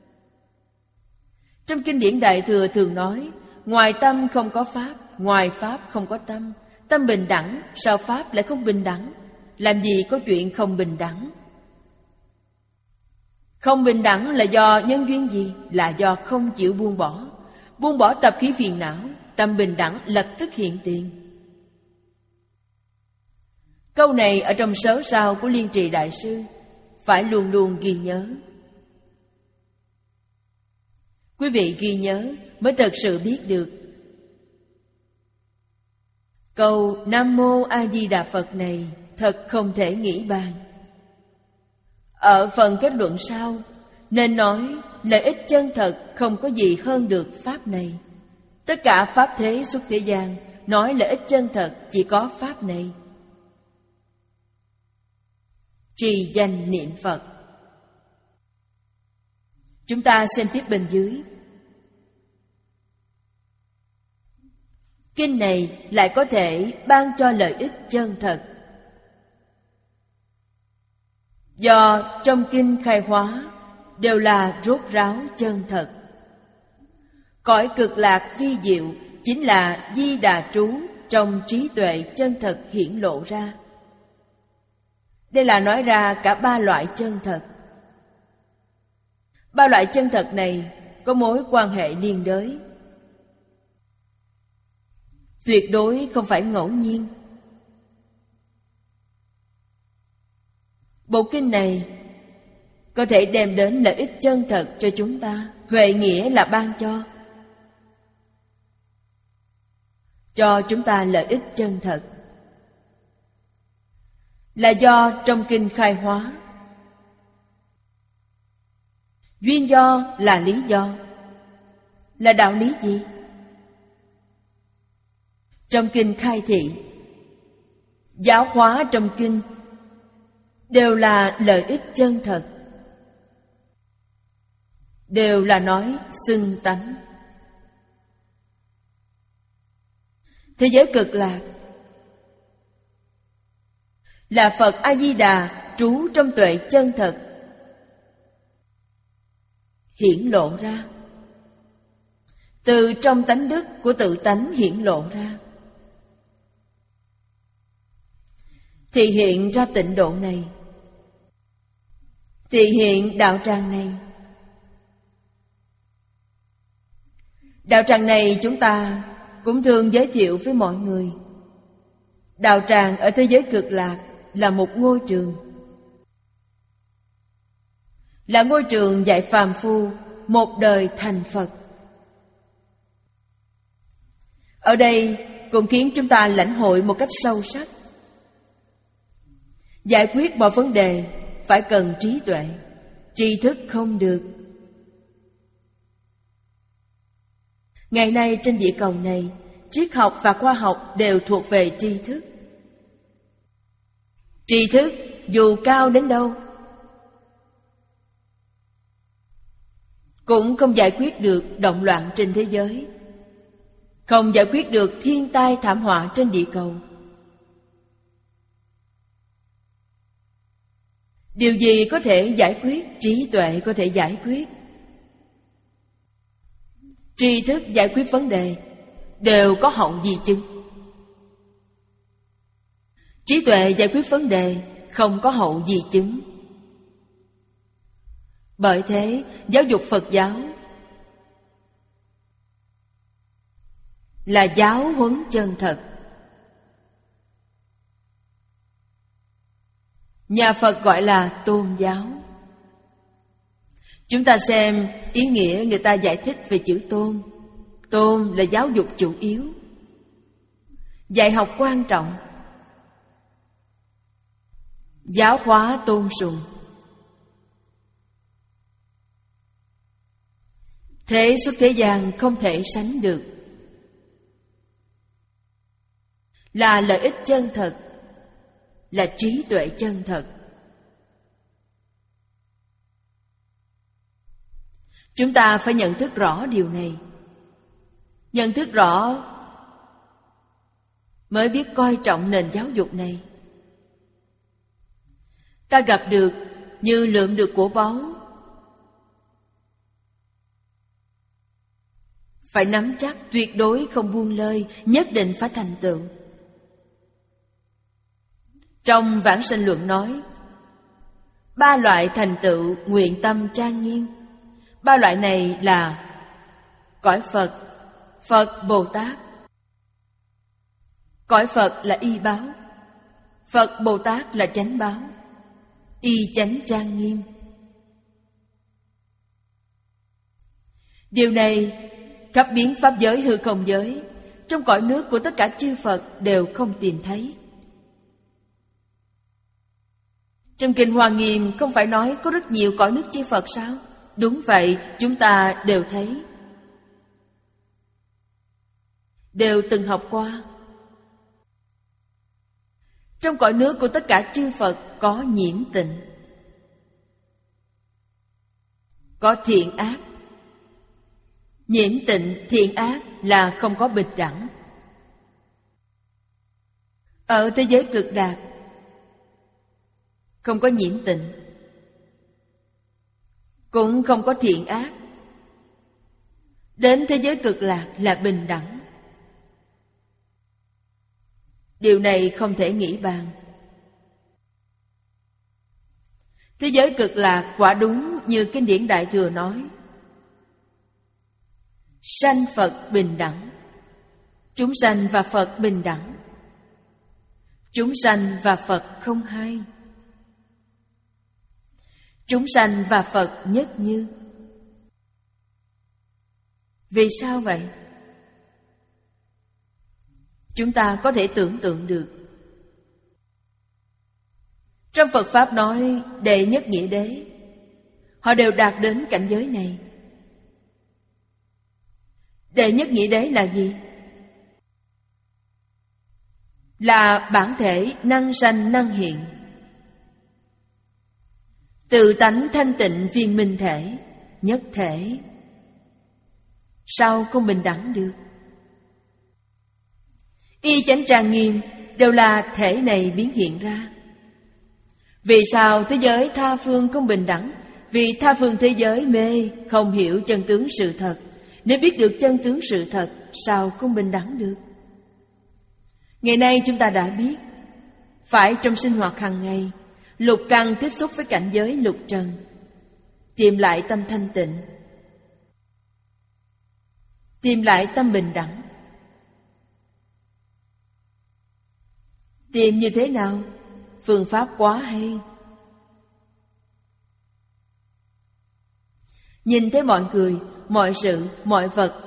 S2: Trong kinh điển Đại Thừa thường nói, ngoài tâm không có Pháp, ngoài Pháp không có tâm. Tâm bình đẳng, sao Pháp lại không bình đẳng? Làm gì có chuyện không bình đẳng? Không bình đẳng là do nhân duyên gì? Là do không chịu buông bỏ. Buông bỏ tập khí phiền não, tâm bình đẳng lập tức hiện tiền. Câu này ở trong Sớ Rao của Liên Trì Đại Sư phải luôn luôn ghi nhớ. Quý vị ghi nhớ mới thật sự biết được. Câu Nam Mô A Di Đà Phật này thật không thể nghĩ bàn. Ở phần kết luận sau, nên nói lợi ích chân thật không có gì hơn được Pháp này. Tất cả Pháp thế xuất thế gian nói lợi ích chân thật chỉ có Pháp này. Trì danh niệm Phật. Chúng ta xem tiếp bên dưới. Kinh này lại có thể ban cho lợi ích chân thật. Do trong kinh khai hóa đều là rốt ráo chân thật. Cõi cực lạc vi diệu chính là Di Đà trú trong trí tuệ chân thật hiển lộ ra. Đây là nói ra cả ba loại chân thật. Ba loại chân thật này có mối quan hệ liên đới. Tuyệt đối không phải ngẫu nhiên. Bộ kinh này có thể đem đến lợi ích chân thật cho chúng ta. Huệ nghĩa là ban cho. Cho chúng ta lợi ích chân thật. Là do trong kinh khai hóa. Duyên do là lý do. Là đạo lý gì? Trong kinh khai thị, giáo hóa trong kinh đều là lợi ích chân thật. Đều là nói xưng tánh. Thế giới cực lạc là Phật A-di-đà trú trong tuệ chân thật hiển lộ ra. Từ trong tánh đức của tự tánh hiển lộ ra. Thì hiện ra tịnh độ này. Thì hiện đạo tràng này. Đạo tràng này chúng ta cũng thường giới thiệu với mọi người. Đạo tràng ở thế giới cực lạc là một ngôi trường. Là ngôi trường dạy phàm phu một đời thành Phật. Ở đây cũng khiến chúng ta lãnh hội một cách sâu sắc. Giải quyết mọi vấn đề phải cần trí tuệ. Tri thức không được. Ngày nay trên địa cầu này, triết học và khoa học đều thuộc về tri thức. Tri thức dù cao đến đâu cũng không giải quyết được động loạn trên thế giới, không giải quyết được thiên tai thảm họa trên địa cầu. Điều gì có thể giải quyết, trí tuệ có thể giải quyết. Tri thức giải quyết vấn đề đều có hậu di chứng. Trí tuệ giải quyết vấn đề không có hậu di chứng. Bởi thế, giáo dục Phật giáo là giáo huấn chân thật. Nhà Phật gọi là tôn giáo. Chúng ta xem ý nghĩa người ta giải thích về chữ tôn. Tôn là giáo dục chủ yếu, dạy học quan trọng, giáo hóa tôn sùng. Thế xuất thế gian không thể sánh được. Là lợi ích chân thật, là trí tuệ chân thật. Chúng ta phải nhận thức rõ điều này. Nhận thức rõ mới biết coi trọng nền giáo dục này. Ta gặp được như lượm được của báu, phải nắm chắc, tuyệt đối không buông lơi, nhất định phải thành tựu. Trong Vãng Sanh Luận nói, ba loại thành tựu nguyện tâm trang nghiêm. Ba loại này là cõi Phật, Phật Bồ Tát. Cõi Phật là y báo, Phật Bồ Tát là chánh báo, y chánh trang nghiêm. Điều này khắp biến pháp giới hư không giới, trong cõi nước của tất cả chư Phật đều không tìm thấy. Trong Kinh Hoa Nghiêm không phải nói có rất nhiều cõi nước chư Phật sao? Đúng vậy, chúng ta đều thấy, đều từng học qua. Trong cõi nước của tất cả chư Phật có nhiễm tịnh, có thiện ác. Nhiễm tịnh, thiện ác là không có bình đẳng. Ở thế giới cực đạt không có nhiễm tịnh, cũng không có thiện ác. Đến thế giới cực lạc là bình đẳng. Điều này không thể nghĩ bàn. Thế giới cực lạc quả đúng như kinh điển Đại Thừa nói, sanh Phật bình đẳng, chúng sanh và Phật bình đẳng, chúng sanh và Phật không hai, chúng sanh và Phật nhất như. Vì sao vậy? Chúng ta có thể tưởng tượng được. Trong Phật Pháp nói đệ nhất nghĩa đế, họ đều đạt đến cảnh giới này. Đệ nhất nghĩa đế là gì? Là bản thể năng sanh năng hiện, tự tánh thanh tịnh viên minh thể, nhất thể. Sao không bình đẳng được? Y chánh trang nghiêm đều là thể này biến hiện ra. Vì sao thế giới tha phương không bình đẳng? Vì tha phương thế giới mê, không hiểu chân tướng sự thật. Nếu biết được chân tướng sự thật, sao không bình đẳng được? Ngày nay chúng ta đã biết, phải trong sinh hoạt hàng ngày, lục căn tiếp xúc với cảnh giới lục trần, tìm lại tâm thanh tịnh, tìm lại tâm bình đẳng. Tìm như thế nào? Phương pháp quá hay. Nhìn thấy mọi người, mọi sự, mọi vật,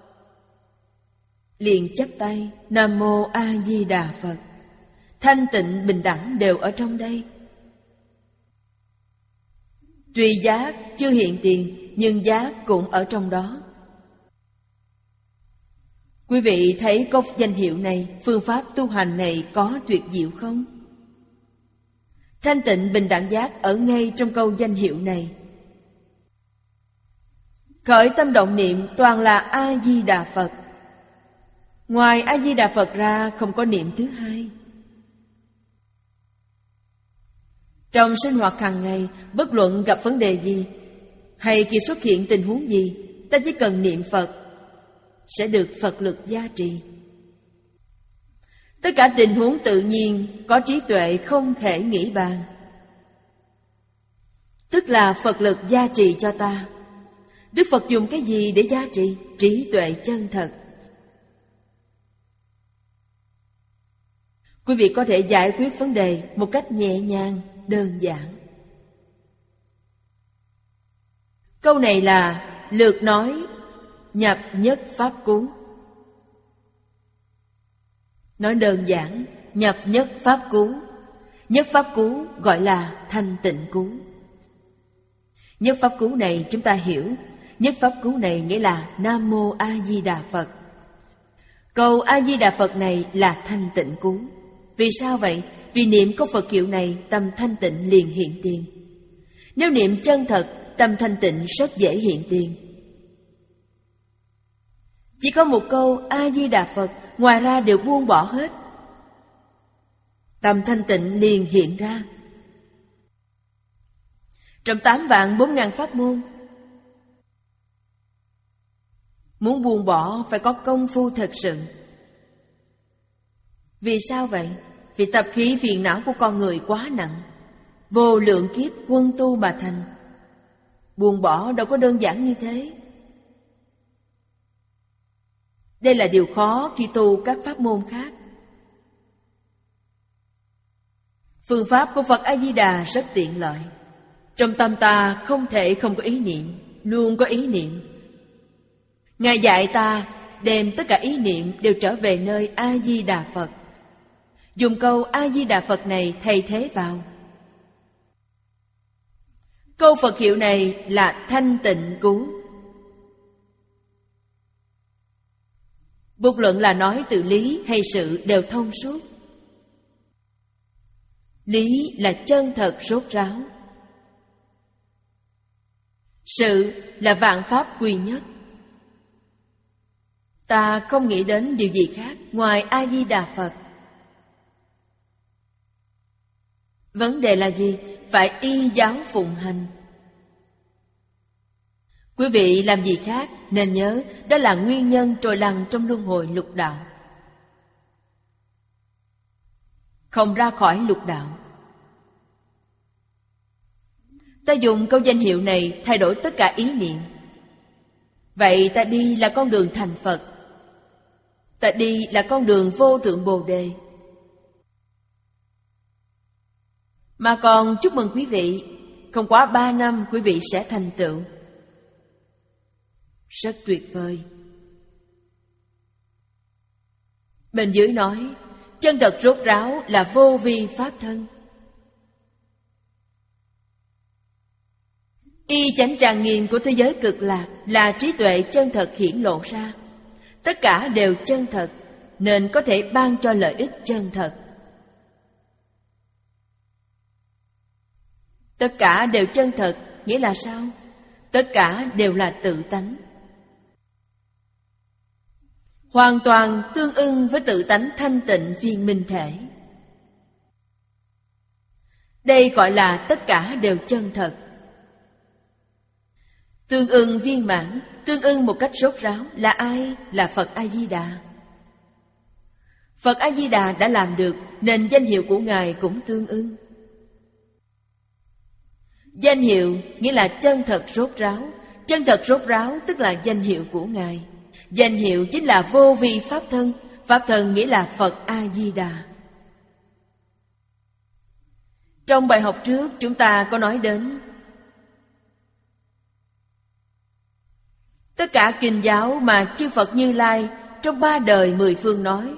S2: liền chắp tay Nam Mô A Di Đà Phật. Thanh tịnh bình đẳng đều ở trong đây. Tuy giác chưa hiện tiền, nhưng giác cũng ở trong đó. Quý vị thấy có danh hiệu này, phương pháp tu hành này có tuyệt diệu không? Thanh tịnh bình đẳng giác ở ngay trong câu danh hiệu này. Khởi tâm động niệm toàn là A-di-đà Phật. Ngoài A-di-đà Phật ra không có niệm thứ hai. Trong sinh hoạt hàng ngày, bất luận gặp vấn đề gì hay khi xuất hiện tình huống gì, ta chỉ cần niệm Phật sẽ được Phật lực gia trì. Tất cả tình huống tự nhiên có trí tuệ không thể nghĩ bàn, tức là Phật lực gia trì cho ta. Đức Phật dùng cái gì để gia trì? Trí tuệ chân thật. Quý vị có thể giải quyết vấn đề một cách nhẹ nhàng, đơn giản. Câu này là lược nói nhập nhất pháp cú. Nói đơn giản, nhập nhất pháp cú. Nhất pháp cú gọi là thanh tịnh cú. Nhất pháp cú này chúng ta hiểu. Nhất pháp cú này nghĩa là Nam Mô A Di Đà Phật. Câu A Di Đà Phật này là thanh tịnh cú. Vì sao vậy? Vì niệm câu Phật hiệu này, tâm thanh tịnh liền hiện tiền. Nếu niệm chân thật, tâm thanh tịnh rất dễ hiện tiền. Chỉ có một câu A Di Đà Phật, ngoài ra đều buông bỏ hết, tâm thanh tịnh liền hiện ra. Trong tám vạn bốn ngàn pháp môn, muốn buông bỏ phải có công phu thật sự. Vì sao vậy? Vì tập khí phiền não của con người quá nặng, vô lượng kiếp quân tu mà thành. Buông bỏ đâu có đơn giản như thế. Đây là điều khó khi tu các pháp môn khác. Phương pháp của Phật A-di-đà rất tiện lợi. Trong tâm ta không thể không có ý niệm, luôn có ý niệm. Ngài dạy ta đem tất cả ý niệm đều trở về nơi A-di-đà Phật. Dùng câu A-di-đà Phật này thay thế vào. Câu Phật hiệu này là thanh tịnh cú. Bất luận là nói từ lý hay sự đều thông suốt. Lý là chân thật rốt ráo, sự là vạn pháp quy nhất. Ta không nghĩ đến điều gì khác ngoài A-di-đà Phật. Vấn đề là gì? Phải y giáo phụng hành. Quý vị làm gì khác nên nhớ đó là nguyên nhân trôi lăn trong luân hồi lục đạo, không ra khỏi lục đạo. Ta dùng câu danh hiệu này thay đổi tất cả ý niệm. Vậy ta đi là con đường thành Phật, ta đi là con đường vô thượng Bồ Đề. Mà còn chúc mừng quý vị, không quá ba năm quý vị sẽ thành tựu. Rất tuyệt vời. Bên dưới nói, chân thật rốt ráo là vô vi pháp thân. Y chánh trang nghiêm của thế giới cực lạc là trí tuệ chân thật hiển lộ ra. Tất cả đều chân thật, nên có thể ban cho lợi ích chân thật. Tất cả đều chân thật, nghĩa là sao? Tất cả đều là tự tánh, hoàn toàn tương ưng với tự tánh thanh tịnh viên minh thể. Đây gọi là tất cả đều chân thật. Tương ưng viên mãn, tương ưng một cách rốt ráo là ai? Là Phật A-di-đà. Phật A-di-đà đã làm được, nên danh hiệu của Ngài cũng tương ưng. Danh hiệu nghĩa là chân thật rốt ráo. Chân thật rốt ráo tức là danh hiệu của Ngài. Danh hiệu chính là vô vi pháp thân. Pháp thân nghĩa là Phật A-di-đà. Trong bài học trước chúng ta có nói đến tất cả kinh giáo mà chư Phật Như Lai trong ba đời mười phương nói,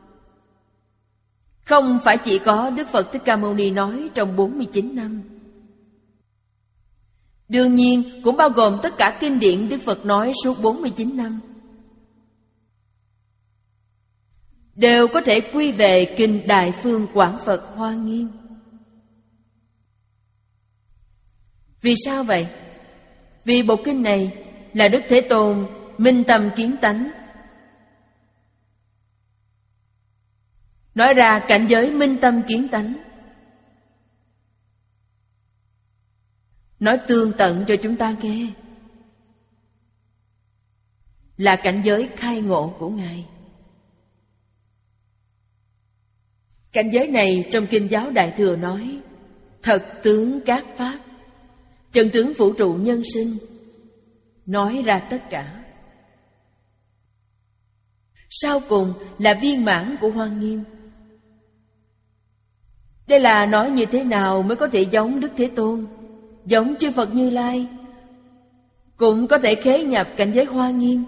S2: không phải chỉ có Đức Phật Thích Ca Mâu Ni nói trong bốn mươi chín năm. Đương nhiên cũng bao gồm tất cả kinh điển Đức Phật nói suốt bốn mươi chín năm, đều có thể quy về kinh Đại Phương Quảng Phật Hoa Nghiêm. Vì sao vậy? Vì bộ kinh này là Đức Thế Tôn minh tâm kiến tánh, nói ra cảnh giới minh tâm kiến tánh, nói tường tận cho chúng ta nghe, là cảnh giới khai ngộ của Ngài. Cảnh giới này trong Kinh Giáo Đại Thừa nói thật tướng các pháp, chân tướng vũ trụ nhân sinh, nói ra tất cả. Sau cùng là viên mãn của Hoa Nghiêm. Đây là nói như thế nào mới có thể giống Đức Thế Tôn, giống chư Phật Như Lai, cũng có thể khế nhập cảnh giới Hoa Nghiêm.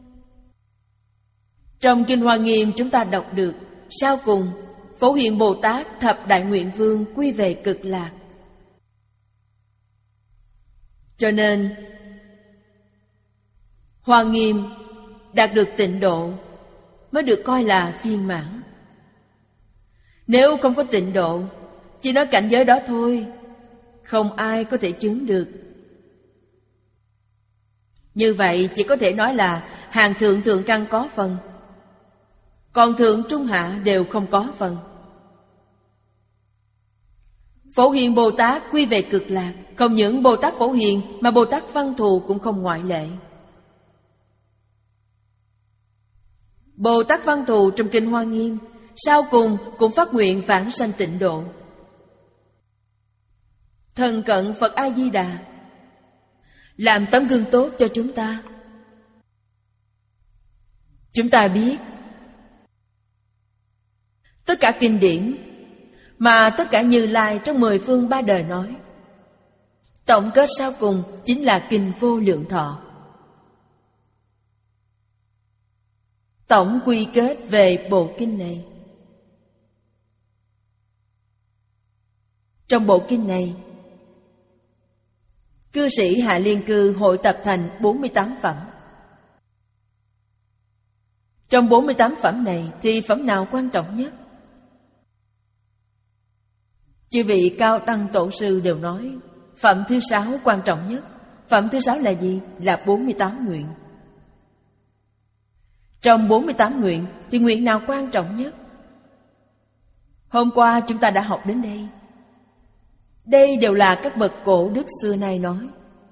S2: Trong Kinh Hoa Nghiêm chúng ta đọc được, sau cùng Phổ Hiền Bồ Tát thập đại nguyện vương quy về cực lạc. Cho nên Hoa Nghiêm đạt được tịnh độ mới được coi là viên mãn. Nếu không có tịnh độ, chỉ nói cảnh giới đó thôi, không ai có thể chứng được. Như vậy chỉ có thể nói là hàng thượng thượng căn có phần, còn thượng trung hạ đều không có phần. Phổ Hiền Bồ Tát quy về cực lạc, không những Bồ Tát Phổ Hiền mà Bồ Tát Văn Thù cũng không ngoại lệ. Bồ Tát Văn Thù trong Kinh Hoa Nghiêm sau cùng cũng phát nguyện vãng sanh tịnh độ. Thần cận Phật A Di Đà làm tấm gương tốt cho chúng ta. Chúng ta biết tất cả kinh điển mà tất cả Như Lai trong mười phương ba đời nói, tổng kết sau cùng chính là Kinh Vô Lượng Thọ. Tổng quy kết về bộ kinh này. Trong bộ kinh này, cư sĩ Hạ Liên Cư hội tập thành bốn mươi tám phẩm. Trong bốn mươi tám phẩm này thì phẩm nào quan trọng nhất? Chư vị Cao Tăng Tổ Sư đều nói phẩm thứ sáu quan trọng nhất. Phẩm thứ sáu là gì? Là bốn mươi tám nguyện. Trong bốn mươi tám nguyện thì nguyện nào quan trọng nhất? Hôm qua chúng ta đã học đến đây. Đây đều là các bậc cổ đức xưa nay nói.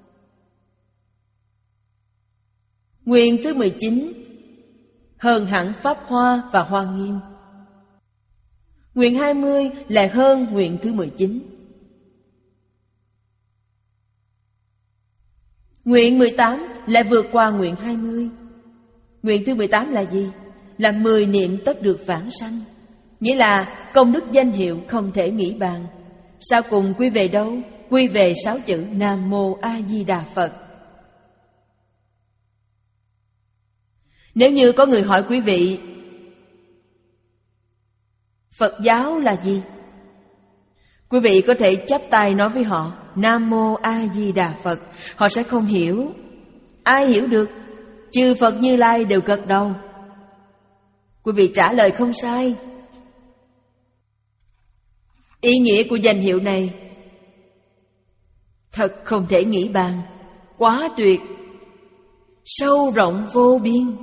S2: Nguyện thứ mười chín, hơn hẳn Pháp Hoa và Hoa Nghiêm. Nguyện hai mươi là hơn nguyện thứ mười chín. Nguyện mười tám lại vượt qua nguyện hai mươi. Nguyện thứ mười tám là gì? Là mười niệm tất được vãng sanh. Nghĩa là công đức danh hiệu không thể nghĩ bàn. Sau cùng quy về đâu? Quy về sáu chữ Nam Mô A Di Đà Phật. Nếu như có người hỏi quý vị, Phật giáo là gì? Quý vị có thể chắp tay nói với họ Nam Mô A Di Đà Phật. Họ sẽ không hiểu. Ai hiểu được? Chư Phật Như Lai đều gật đầu. Quý vị trả lời không sai. Ý nghĩa của danh hiệu này thật không thể nghĩ bàn, quá tuyệt, sâu rộng vô biên.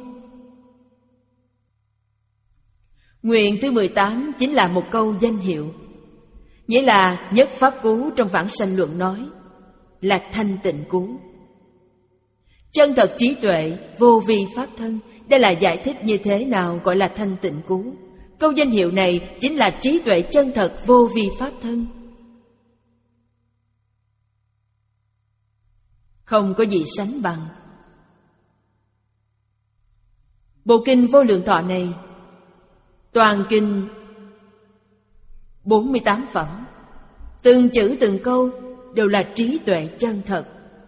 S2: Nguyện thứ mười tám chính là một câu danh hiệu, nghĩa là nhất pháp cú trong Vãng Sanh Luận nói là thanh tịnh cú. Chân thật trí tuệ, vô vi pháp thân. Đây là giải thích như thế nào gọi là thanh tịnh cú. Câu danh hiệu này chính là trí tuệ chân thật vô vi pháp thân. Không có gì sánh bằng. Bộ kinh Vô Lượng Thọ này, toàn kinh bốn mươi tám phẩm, từng chữ từng câu đều là trí tuệ chân thật.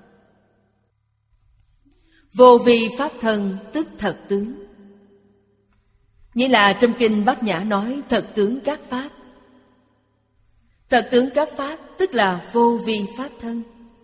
S2: Vô vi pháp thân tức thật tướng. Nghĩa là trong kinh Bát Nhã nói thật tướng các pháp. Thật tướng các pháp tức là vô vi pháp thân.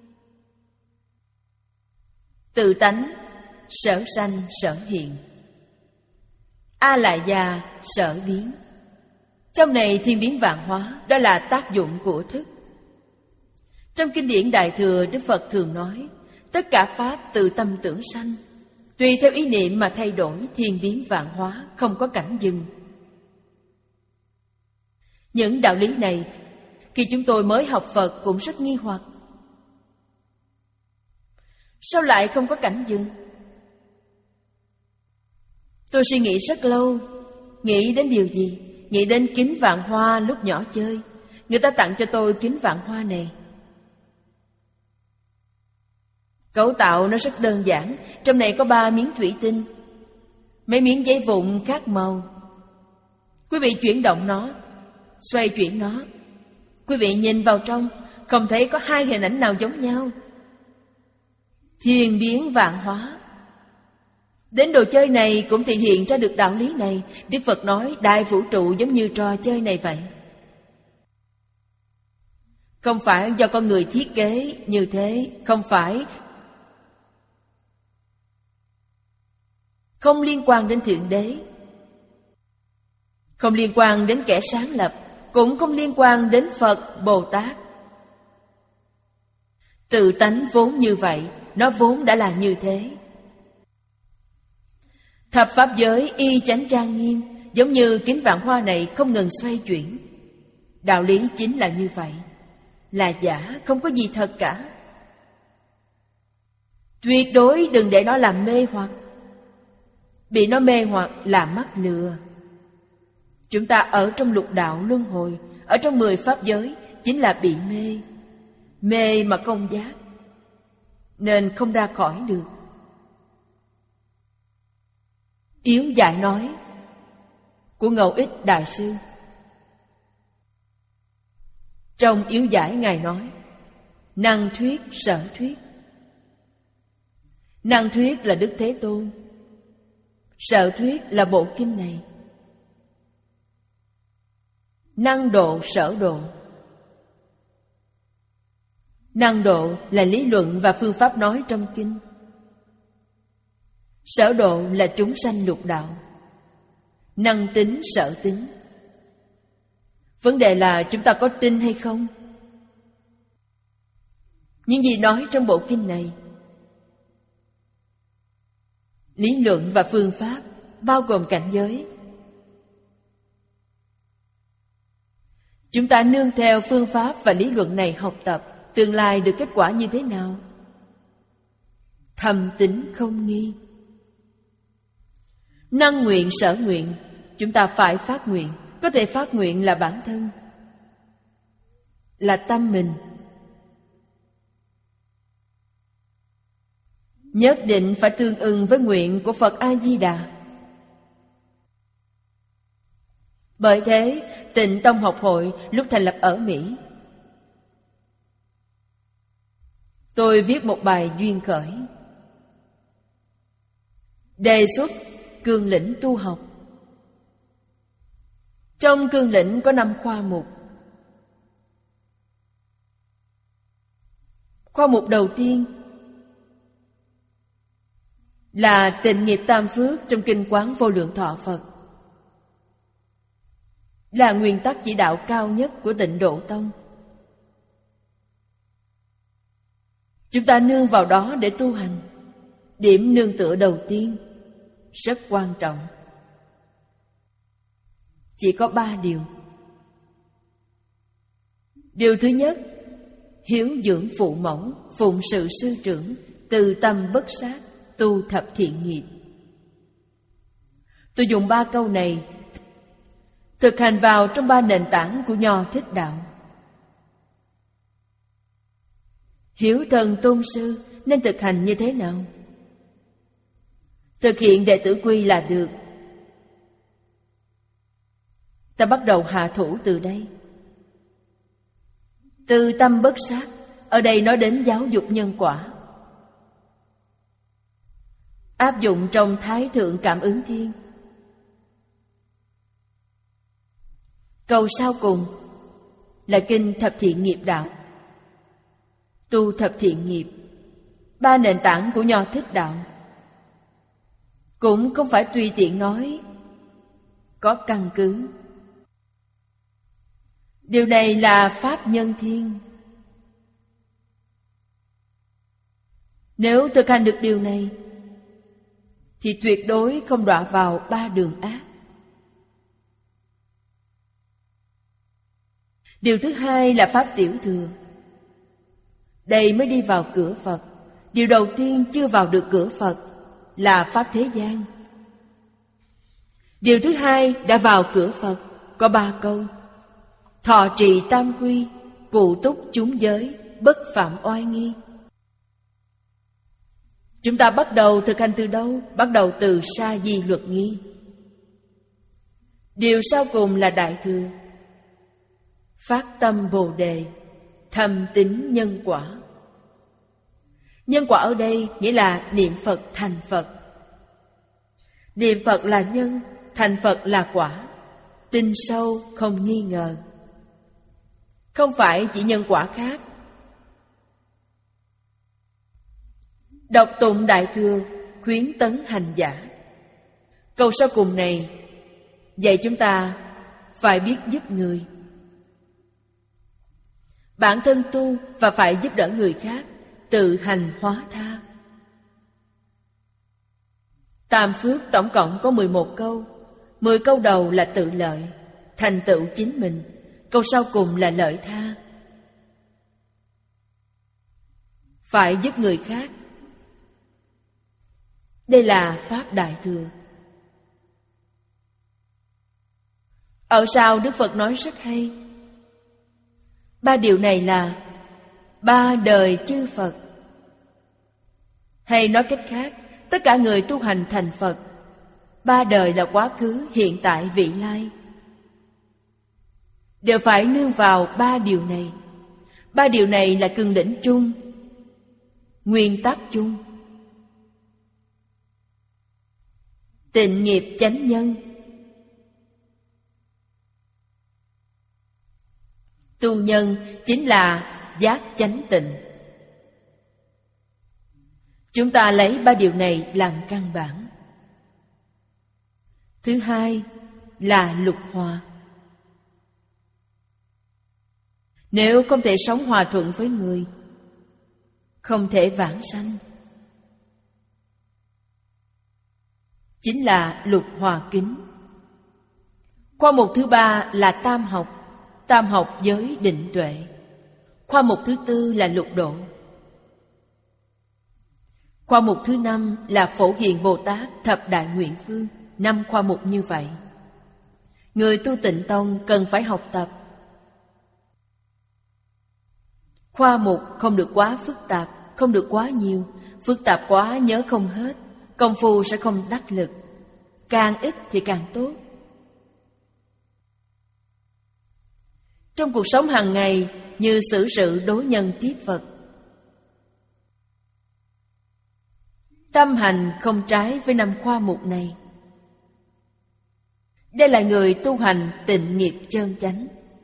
S2: Tự tánh, sở sanh, sở hiện. A lại già, sở biến. Trong này thiên biến vạn hóa, đó là tác dụng của thức. Trong kinh điển Đại Thừa, Đức Phật thường nói, tất cả pháp từ tâm tưởng sanh, tùy theo ý niệm mà thay đổi, thiên biến vạn hóa, không có cảnh dừng. Những đạo lý này, khi chúng tôi mới học Phật cũng rất nghi hoặc. Sao lại không có cảnh dừng? Tôi suy nghĩ rất lâu. Nghĩ đến điều gì? Nghĩ đến kính vạn hoa lúc nhỏ chơi. Người ta tặng cho tôi kính vạn hoa này. Cấu tạo nó rất đơn giản. Trong này có ba miếng thủy tinh, mấy miếng giấy vụn khác màu. Quý vị chuyển động nó, xoay chuyển nó, quý vị nhìn vào trong, không thấy có hai hình ảnh nào giống nhau. Thiên biến vạn hóa. Đến đồ chơi này cũng thể hiện ra được đạo lý này. Đức Phật nói đại vũ trụ giống như trò chơi này vậy. Không phải do con người thiết kế như thế, không phải, không liên quan đến Thượng Đế, không liên quan đến kẻ sáng lập, cũng không liên quan đến Phật, Bồ Tát. Tự tánh vốn như vậy, nó vốn đã là như thế. Thập pháp giới y chánh trang nghiêm, giống như kính vạn hoa này không ngừng xoay chuyển. Đạo lý chính là như vậy, là giả, không có gì thật cả. Tuyệt đối đừng để nó làm mê hoặc. Bị nó mê hoặc là mắc lừa. Chúng ta ở trong lục đạo luân hồi, ở trong mười pháp giới, chính là bị mê. Mê mà không giác, nên không ra khỏi được. Yếu giải nói của Ngẫu Ích Đại Sư. Trong yếu giải Ngài nói năng thuyết sở thuyết. Năng thuyết là Đức Thế Tôn, sở thuyết là bộ kinh này. Năng độ sở độ. Năng độ là lý luận và phương pháp nói trong kinh. Sở độ là chúng sanh lục đạo. Năng tính sở tính. Vấn đề là chúng ta có tin hay không? Những gì nói trong bộ kinh này, lý luận và phương pháp, bao gồm cảnh giới. Chúng ta nương theo phương pháp và lý luận này học tập, tương lai được kết quả như thế nào? Thầm tín không nghi. Năng nguyện sở nguyện, chúng ta phải phát nguyện. Có thể phát nguyện là bản thân, là tâm mình. Nhất định phải tương ưng với nguyện của Phật A-di-đà. Bởi thế, Tịnh Tông học hội lúc thành lập ở Mỹ, tôi viết một bài duyên khởi, đề xuất cương lĩnh tu học. Trong cương lĩnh có năm khoa mục. Khoa mục đầu tiên là tịnh nghiệp tam phước trong kinh Quán Vô Lượng Thọ Phật, là nguyên tắc chỉ đạo cao nhất của Tịnh Độ Tông. Chúng ta nương vào đó để tu hành. Điểm nương tựa đầu tiên rất quan trọng. Chỉ có ba điều. Điều thứ nhất, hiếu dưỡng phụ mẫu, phụng sự sư trưởng, từ tâm bất sát, tu thập thiện nghiệp. Tôi dùng ba câu này thực hành vào trong ba nền tảng của Nho Thích Đạo. Hiếu thần tôn sư nên thực hành như thế nào? Thực hiện đệ tử quy là được. Ta bắt đầu hạ thủ từ đây. Từ tâm bất sát, ở đây nói đến giáo dục nhân quả. Áp dụng trong Thái Thượng Cảm Ứng Thiên. Câu sau cùng là kinh Thập Thiện Nghiệp Đạo. Tu thập thiện nghiệp, ba nền tảng của Nho Thích Đạo. Cũng không phải tùy tiện nói, có căn cứ. Điều này là pháp nhân thiên. Nếu thực hành được điều này thì tuyệt đối không đọa vào ba đường ác. Điều thứ hai là pháp tiểu thừa. Đây mới đi vào cửa Phật. Điều đầu tiên chưa vào được cửa Phật là pháp thế gian. Điều thứ hai đã vào cửa Phật, có ba câu: thọ trì tam quy, cụ túc chúng giới, bất phạm oai nghi. Chúng ta bắt đầu thực hành từ đâu? Bắt đầu từ sa di luật nghi. Điều sau cùng là đại thừa. Phát tâm Bồ Đề, thầm tín nhân quả. Nhân quả ở đây nghĩa là niệm Phật thành Phật. Niệm Phật là nhân, thành Phật là quả. Tin sâu không nghi ngờ. Không phải chỉ nhân quả khác. Đọc tụng đại thừa khuyến tấn hành giả. Câu sau cùng này dạy chúng ta phải biết giúp người. Bản thân tu và phải giúp đỡ người khác, tự hành hóa tha. Tam phước tổng cộng có mười một câu. Mười câu đầu là tự lợi, thành tựu chính mình. Câu sau cùng là lợi tha. Phải giúp người khác. Đây là pháp đại thừa. Ở sau Đức Phật nói rất hay. Ba điều này là ba đời chư Phật. Hay nói cách khác, tất cả người tu hành thành Phật, ba đời là quá khứ, hiện tại, vị lai, đều phải nương vào ba điều này. Ba điều này là cường đỉnh chung, nguyên tắc chung. Tịnh nghiệp chánh nhân. Tu nhân chính là giác chánh tịnh. Chúng ta lấy ba điều này làm căn bản. Thứ hai là lục hòa. Nếu không thể sống hòa thuận với người, không thể vãng sanh, chính là lục hòa kính. Khoa mục thứ ba là tam học. Tam học giới định tuệ. Khoa mục thứ tư là lục độ. Khoa mục thứ năm là Phổ Hiền Bồ Tát thập đại nguyện phương. Năm khoa mục như vậy. Người tu Tịnh Tông cần phải học tập. Khoa mục không được quá phức tạp, không được quá nhiều. Phức tạp quá nhớ không hết, công phu sẽ không đắc lực. Càng ít thì càng tốt. Trong cuộc sống hàng ngày, như xử sự đối nhân tiếp vật, tâm hành không trái với năm khoa mục này. Đây là người tu hành tịnh nghiệp chân chánh.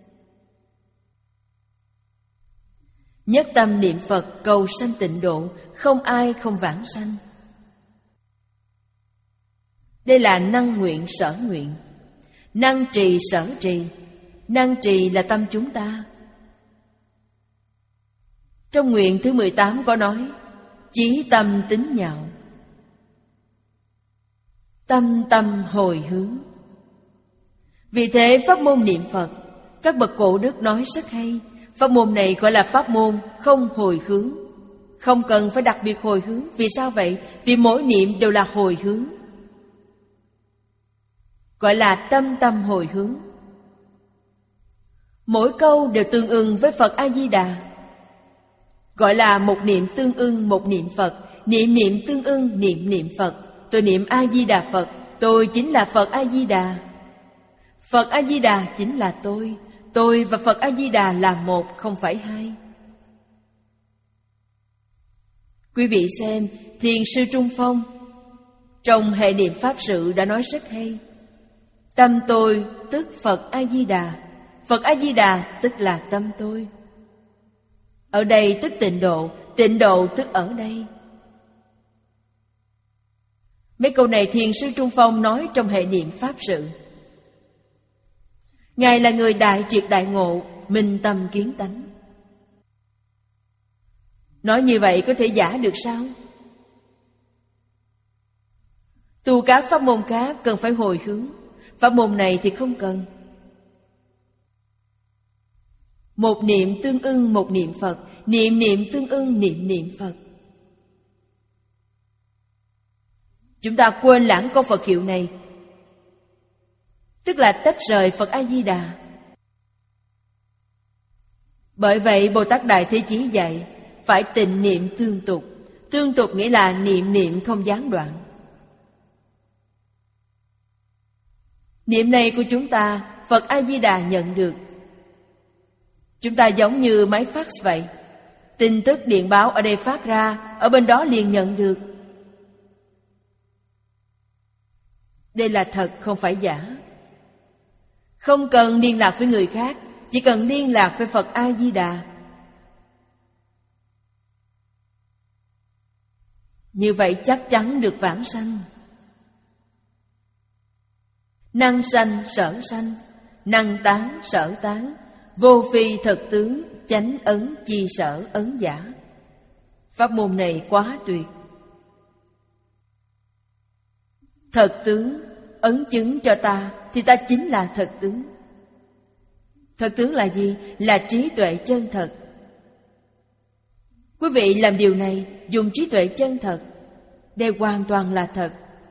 S2: Nhất tâm niệm Phật cầu sanh tịnh độ, không ai không vãng sanh. Đây là năng nguyện sở nguyện, năng trì sở trì. Năng trì là tâm chúng ta. Trong nguyện thứ mười tám có nói: chí tâm tín nhạo, tâm tâm hồi hướng. Vì thế pháp môn niệm Phật, các bậc cổ đức nói rất hay. Pháp môn này gọi là pháp môn không hồi hướng. Không cần phải đặc biệt hồi hướng. Vì sao vậy? Vì mỗi niệm đều là hồi hướng. Gọi là tâm tâm hồi hướng. Mỗi câu đều tương ưng với Phật A-di-đà. Gọi là một niệm tương ưng một niệm Phật. Niệm niệm tương ưng niệm niệm Phật. Tôi niệm A-di-đà Phật, tôi chính là Phật A-di-đà. Phật A-di-đà chính là tôi. Tôi và Phật A-di-đà là một, không phải hai. Quý vị xem, Thiền sư Trung Phong trong hệ niệm Pháp sự đã nói rất hay. Tâm tôi tức Phật A-di-đà, Phật A-di-đà tức là tâm tôi. Ở đây tức tịnh độ, tịnh độ tức ở đây. Mấy câu này Thiền sư Trung Phong nói trong hệ niệm Pháp sự. Ngài là người đại triệt đại ngộ, minh tâm kiến tánh. Nói như vậy có thể giả được sao? Tu các pháp môn khác cần phải hồi hướng, pháp môn này thì không cần. Một niệm tương ưng một niệm Phật, niệm niệm tương ưng niệm niệm Phật. Chúng ta quên lãng câu Phật hiệu này, tức là tách rời Phật A-di-đà. Bởi vậy Bồ Tát Đại Thế Chí dạy phải tịnh niệm tương tục. Tương tục nghĩa là niệm niệm không gián đoạn. Niệm này của chúng ta, Phật A-di-đà nhận được. Chúng ta giống như máy fax vậy, tin tức điện báo ở đây phát ra, ở bên đó liền nhận được. Đây là thật, không phải giả. Không cần liên lạc với người khác, chỉ cần liên lạc với Phật A-di-đà. Như vậy chắc chắn được vãng sanh. Năng sanh sở sanh, năng tán sở tán, vô phi thực tướng, chánh ấn chi sở ấn giả. Pháp môn này quá tuyệt. Thật tướng ấn chứng cho ta thì ta chính là thật tướng. Thật tướng là gì? Là trí tuệ chân thật. Quý vị làm điều này dùng trí tuệ chân thật, đây hoàn toàn là thật.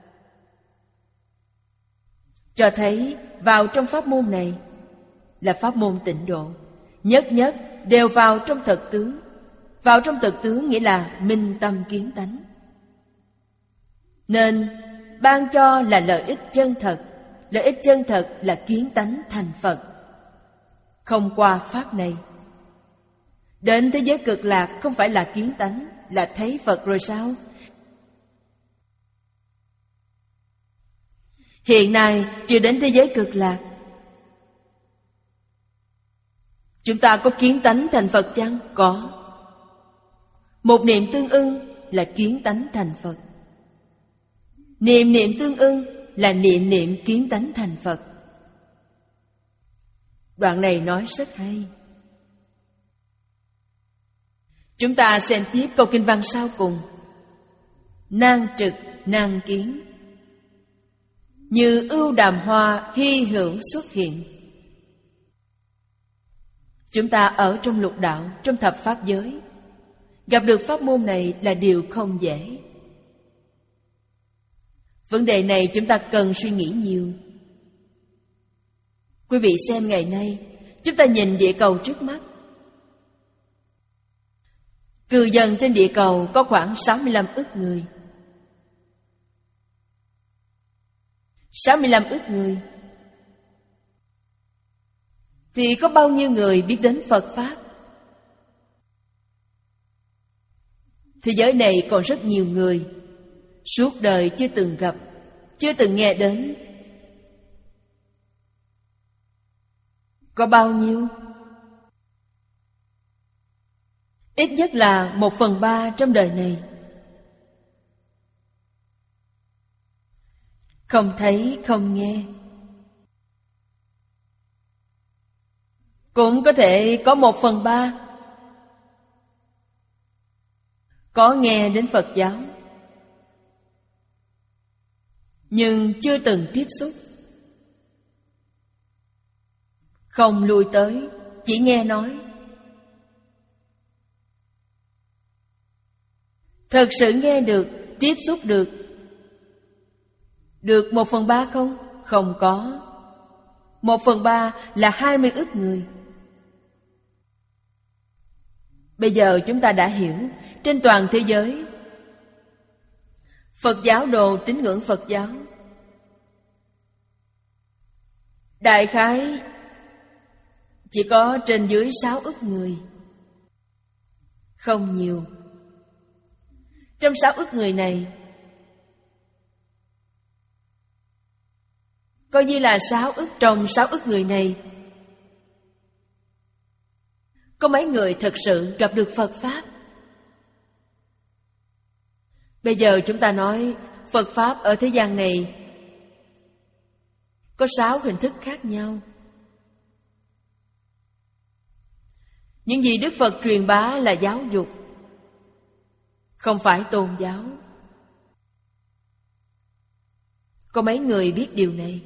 S2: Cho thấy vào trong pháp môn này là pháp môn tịnh độ, nhất nhất đều vào trong thật tướng. Vào trong thật tướng nghĩa là minh tâm kiến tánh. Nên ban cho là lợi ích chân thật. Lợi ích chân thật là kiến tánh thành Phật. Không qua pháp này, đến thế giới cực lạc không phải là kiến tánh, là thấy Phật rồi sao? Hiện nay chưa đến thế giới cực lạc, chúng ta có kiến tánh thành Phật chăng? Có. Một niệm tương ưng là kiến tánh thành Phật. Niệm niệm tương ưng là niệm niệm kiến tánh thành Phật. Đoạn này nói rất hay. Chúng ta xem tiếp câu kinh văn sau cùng. Nan trực nan kiến, như ưu đàm hoa hy hữu xuất hiện. Chúng ta ở trong lục đạo, trong thập pháp giới, gặp được pháp môn này là điều không dễ. Vấn đề này chúng ta cần suy nghĩ nhiều. Quý vị xem ngày nay, chúng ta nhìn địa cầu trước mắt. Cư dân trên địa cầu có khoảng sáu mươi lăm ức người. sáu mươi lăm ức người. Thì có bao nhiêu người biết đến Phật Pháp? Thế giới này còn rất nhiều người suốt đời chưa từng gặp, chưa từng nghe đến. Có bao nhiêu? Ít nhất là một phần ba trong đời này. Không thấy, không nghe. Cũng có thể có một phần ba có nghe đến Phật giáo, nhưng chưa từng tiếp xúc, không lui tới, chỉ nghe nói. Thật sự nghe được, tiếp xúc được, được một phần ba không? Không có. Một phần ba là hai mươi ức người. Bây giờ chúng ta đã hiểu, trên toàn thế giới, Phật giáo đồ tín ngưỡng Phật giáo đại khái chỉ có trên dưới sáu ức người. Không nhiều. Trong sáu ức người này, coi như là sáu ức trong sáu ức người này, có mấy người thật sự gặp được Phật Pháp. Bây giờ chúng ta nói Phật Pháp ở thế gian này có sáu hình thức khác nhau. Những gì Đức Phật truyền bá là giáo dục, không phải tôn giáo. Có mấy người biết điều này?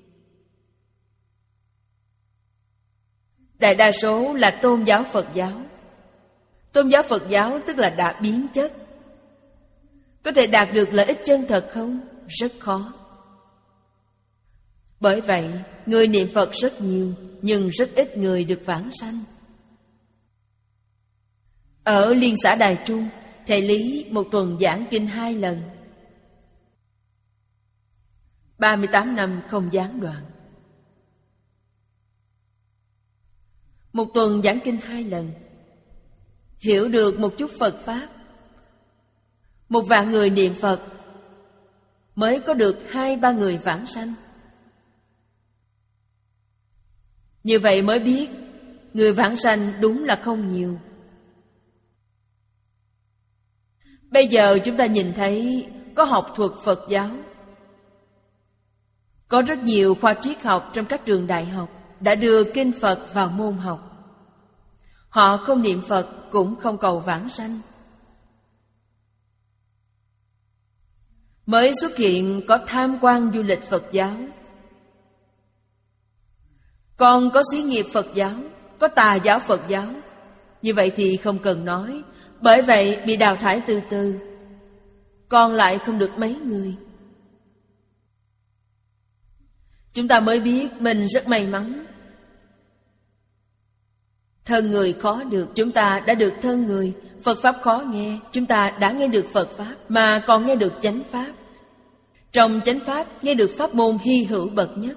S2: Đại đa số là tôn giáo Phật giáo. Tôn giáo Phật giáo tức là đã biến chất. Có thể đạt được lợi ích chân thật không? Rất khó. Bởi vậy, người niệm Phật rất nhiều, nhưng rất ít người được vãng sanh. Ở Liên xã Đài Trung, thầy Lý một tuần giảng kinh hai lần. ba mươi tám năm không gián đoạn. Một tuần giảng kinh hai lần. Hiểu được một chút Phật Pháp. Một vạn người niệm Phật mới có được hai ba người vãng sanh. Như vậy mới biết người vãng sanh đúng là không nhiều. Bây giờ chúng ta nhìn thấy có học thuật Phật giáo, có rất nhiều khoa triết học trong các trường đại học đã đưa kinh Phật vào môn học. Họ không niệm Phật cũng không cầu vãng sanh. Mới xuất hiện có tham quan du lịch Phật giáo, còn có xí nghiệp Phật giáo, có tà giáo Phật giáo. Như vậy thì không cần nói. Bởi vậy bị đào thải từ từ, còn lại không được mấy người. Chúng ta mới biết mình rất may mắn. Thân người khó được, chúng ta đã được thân người. Phật Pháp khó nghe, chúng ta đã nghe được Phật Pháp, mà còn nghe được chánh Pháp. Trong chánh Pháp nghe được pháp môn hy hữu bậc nhất.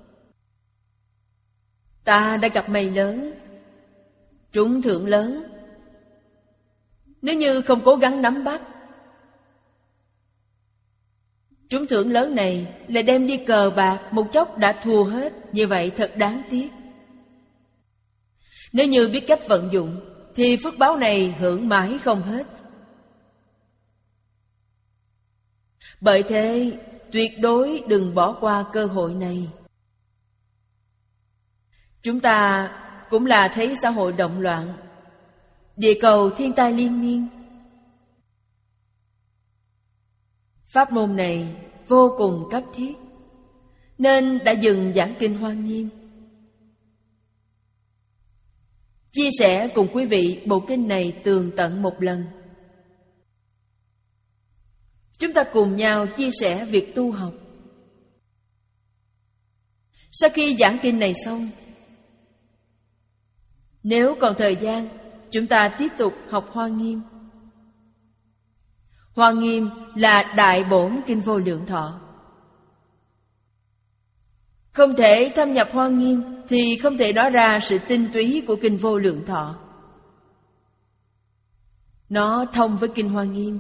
S2: Ta đã gặp may lớn, trúng thưởng lớn. Nếu như không cố gắng nắm bắt, trúng thưởng lớn này lại đem đi cờ bạc, một chốc đã thua hết. Như vậy thật đáng tiếc. Nếu như biết cách vận dụng thì phước báo này hưởng mãi không hết. Bởi thế tuyệt đối đừng bỏ qua cơ hội này. Chúng ta cũng là thấy xã hội động loạn, địa cầu thiên tai liên miên. Pháp môn này vô cùng cấp thiết, nên đã dừng giảng kinh Hoa Nghiêm. Chia sẻ cùng quý vị bộ kinh này tường tận một lần. Chúng ta cùng nhau chia sẻ việc tu học. Sau khi giảng kinh này xong, nếu còn thời gian, chúng ta tiếp tục học Hoa Nghiêm. Hoa Nghiêm là đại bổn kinh Vô Lượng Thọ. Không thể thâm nhập Hoa Nghiêm thì không thể nói ra sự tinh túy của kinh Vô Lượng Thọ. Nó thông với kinh Hoa Nghiêm.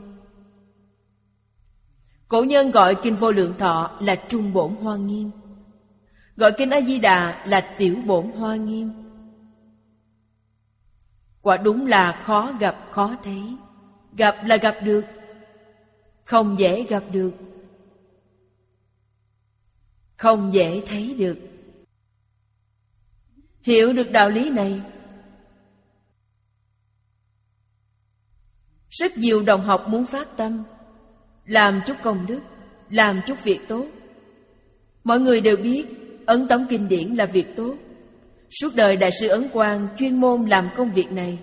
S2: Cổ nhân gọi kinh Vô Lượng Thọ là trung bổn Hoa Nghiêm, gọi kinh A Di Đà là tiểu bổn Hoa Nghiêm. Quả đúng là khó gặp khó thấy. Gặp là gặp được, không dễ gặp được, không dễ thấy được. Hiểu được đạo lý này, rất nhiều đồng học muốn phát tâm, làm chút công đức, làm chút việc tốt. Mọi người đều biết ấn tống kinh điển là việc tốt. Suốt đời Đại sư Ấn Quang chuyên môn làm công việc này.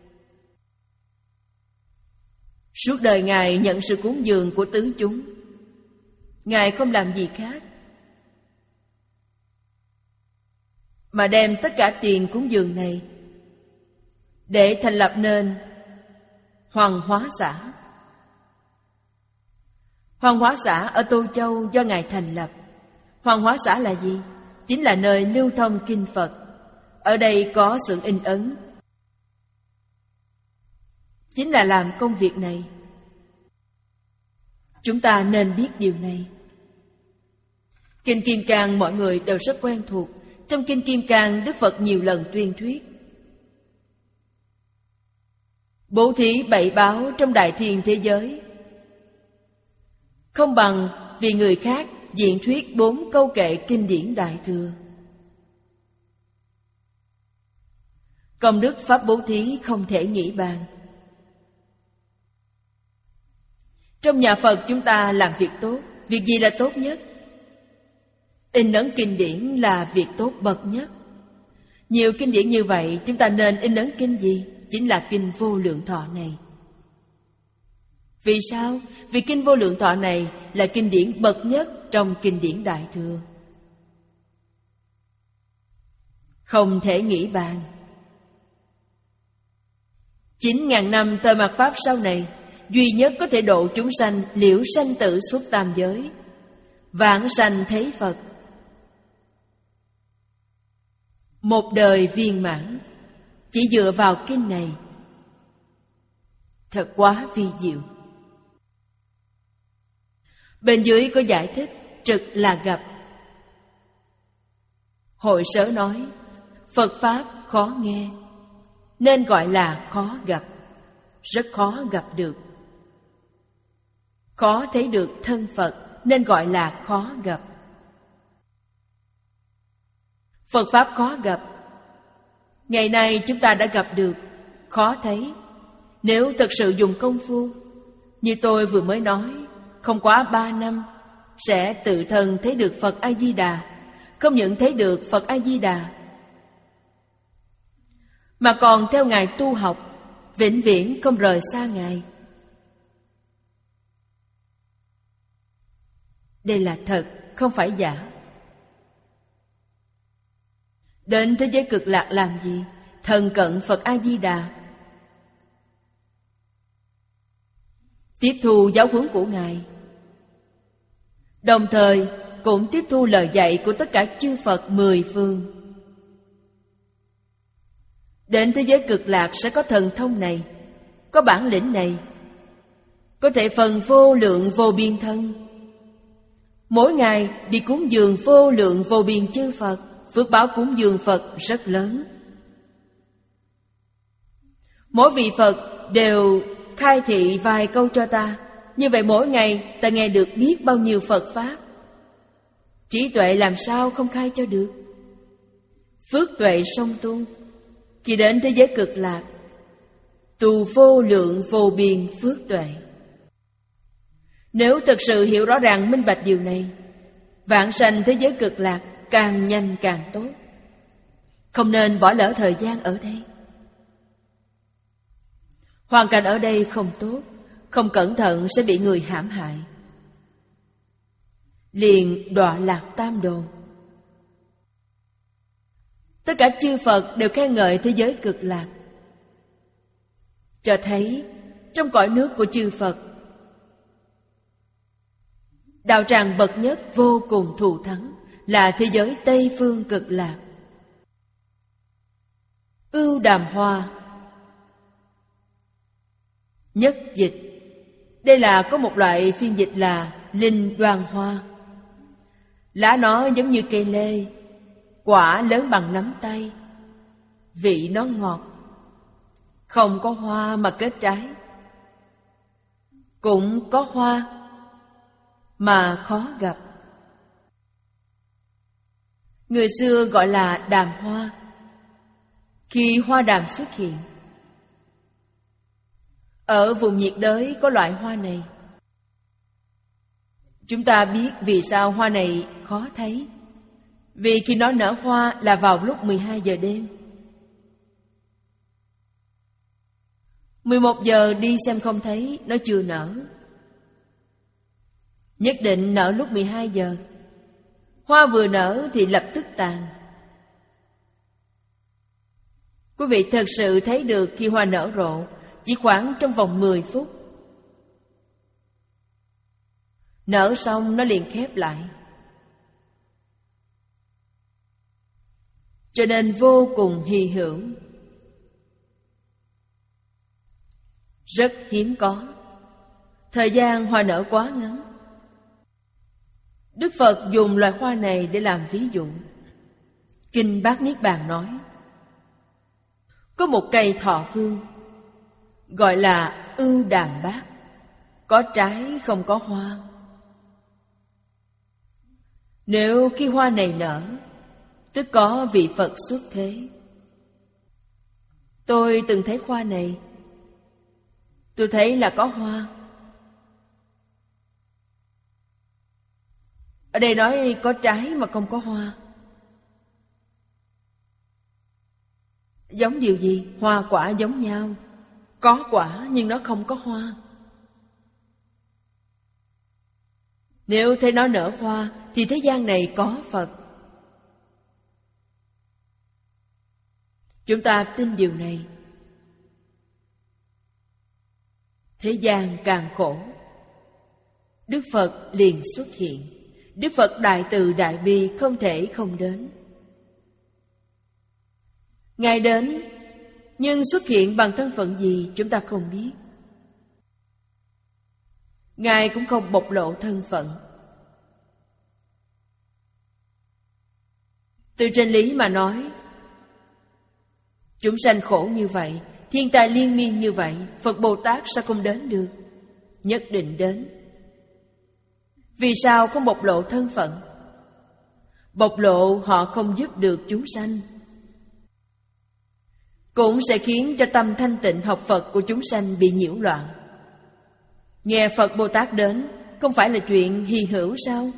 S2: Suốt đời Ngài nhận sự cúng dường của tứ chúng. Ngài không làm gì khác, mà đem tất cả tiền cúng dường này để thành lập nên Hoàng Hóa xã. Hoàng Hóa xã ở Tô Châu do Ngài thành lập. Hoàng Hóa xã là gì? Chính là nơi lưu thông kinh Phật. Ở đây có xưởng in ấn, chính là làm công việc này. Chúng ta nên biết điều này. Kinh Kim Cang mọi người đều rất quen thuộc. Trong Kinh Kim Cang, Đức Phật nhiều lần tuyên thuyết bố thí bảy báo trong đại thiên thế giới, không bằng vì người khác diễn thuyết bốn câu kệ kinh điển Đại Thừa. Công đức pháp bố thí không thể nghĩ bàn. Trong nhà Phật chúng ta làm việc tốt. Việc gì là tốt nhất? In ấn kinh điển là việc tốt bậc nhất. Nhiều kinh điển như vậy, chúng ta nên in ấn kinh gì? Chính là kinh Vô Lượng Thọ này. Vì sao? Vì kinh Vô Lượng Thọ này là kinh điển bậc nhất trong kinh điển Đại Thừa. Không thể nghĩ bàn. Chín ngàn năm thời mạt Pháp sau này, duy nhất có thể độ chúng sanh liễu sanh tử xuất tam giới, vãng sanh thấy Phật. Một đời viên mãn chỉ dựa vào kinh này, thật quá vi diệu. Bên dưới có giải thích trực là gặp. Hội Sở nói Phật Pháp khó nghe nên gọi là khó gặp, rất khó gặp được. Khó thấy được thân Phật nên gọi là khó gặp. Phật Pháp khó gặp. Ngày nay chúng ta đã gặp được, khó thấy. Nếu thật sự dùng công phu, như tôi vừa mới nói, không quá ba năm sẽ tự thân thấy được Phật A-di-đà. Không những thấy được Phật A-di-đà, mà còn theo Ngài tu học, vĩnh viễn không rời xa Ngài. Đây là thật, không phải giả. Đến thế giới cực lạc làm gì? Thân cận Phật A-di-đà, tiếp thu giáo huấn của Ngài, đồng thời cũng tiếp thu lời dạy của tất cả chư Phật mười phương. Đến thế giới cực lạc sẽ có thần thông này, có bản lĩnh này, có thể phần vô lượng vô biên thân. Mỗi ngày đi cúng dường vô lượng vô biên chư Phật, phước báo cúng dường Phật rất lớn. Mỗi vị Phật đều khai thị vài câu cho ta. Như vậy mỗi ngày ta nghe được biết bao nhiêu Phật Pháp. Trí tuệ làm sao không khai cho được. Phước tuệ song tu. Khi đến thế giới cực lạc, tu vô lượng vô biên phước tuệ. Nếu thực sự hiểu rõ ràng minh bạch điều này, vãng sanh thế giới cực lạc càng nhanh càng tốt. Không nên bỏ lỡ thời gian ở đây. Hoàn cảnh ở đây không tốt, không cẩn thận sẽ bị người hãm hại, liền đọa lạc tam đồ. Tất cả chư Phật đều khen ngợi thế giới cực lạc, cho thấy trong cõi nước của chư Phật, đạo tràng bậc nhất vô cùng thù thắng là thế giới Tây Phương cực lạc. Ưu đàm hoa nhất dịch. Đây là có một loại phiên dịch là linh đoan hoa. Lá nó giống như cây lê, quả lớn bằng nắm tay, vị nó ngọt, không có hoa mà kết trái. Cũng có hoa mà khó gặp. Người xưa gọi là đàm hoa. Khi hoa đàm xuất hiện, ở vùng nhiệt đới có loại hoa này. Chúng ta biết vì sao hoa này khó thấy. Vì khi nó nở hoa là vào lúc mười hai giờ đêm. mười một giờ đi xem không thấy, nó chưa nở. Nhất định nở lúc mười hai giờ. Hoa vừa nở thì lập tức tàn. Quý vị thật sự thấy được khi hoa nở rộ chỉ khoảng trong vòng mười phút. Nở xong nó liền khép lại. Cho nên vô cùng hy hữu, rất hiếm có. Thời gian hoa nở quá ngắn. Đức Phật dùng loài hoa này để làm ví dụ. Kinh Bát Niết Bàn nói, có một cây thọ phương gọi là ưu đàm bát, có trái không có hoa. Nếu khi hoa này nở, tức có vị Phật xuất thế. Tôi từng thấy hoa này, tôi thấy là có hoa. Ở đây nói có trái mà không có hoa. Giống điều gì? Hoa quả giống nhau. Có quả nhưng nó không có hoa. Nếu thấy nó nở hoa thì thế gian này có Phật. Chúng ta tin điều này. Thế gian càng khổ, Đức Phật liền xuất hiện. Đức Phật đại từ đại bi không thể không đến. Ngài đến, nhưng xuất hiện bằng thân phận gì chúng ta không biết. Ngài cũng không bộc lộ thân phận. Từ trên lý mà nói, chúng sanh khổ như vậy, thiên tai liên miên như vậy, Phật Bồ Tát sao không đến được? Nhất định đến. Vì sao không bộc lộ thân phận? Bộc lộ họ không giúp được chúng sanh, cũng sẽ khiến cho tâm thanh tịnh học Phật của chúng sanh bị nhiễu loạn. Nghe Phật Bồ Tát đến không phải là chuyện hy hữu sao?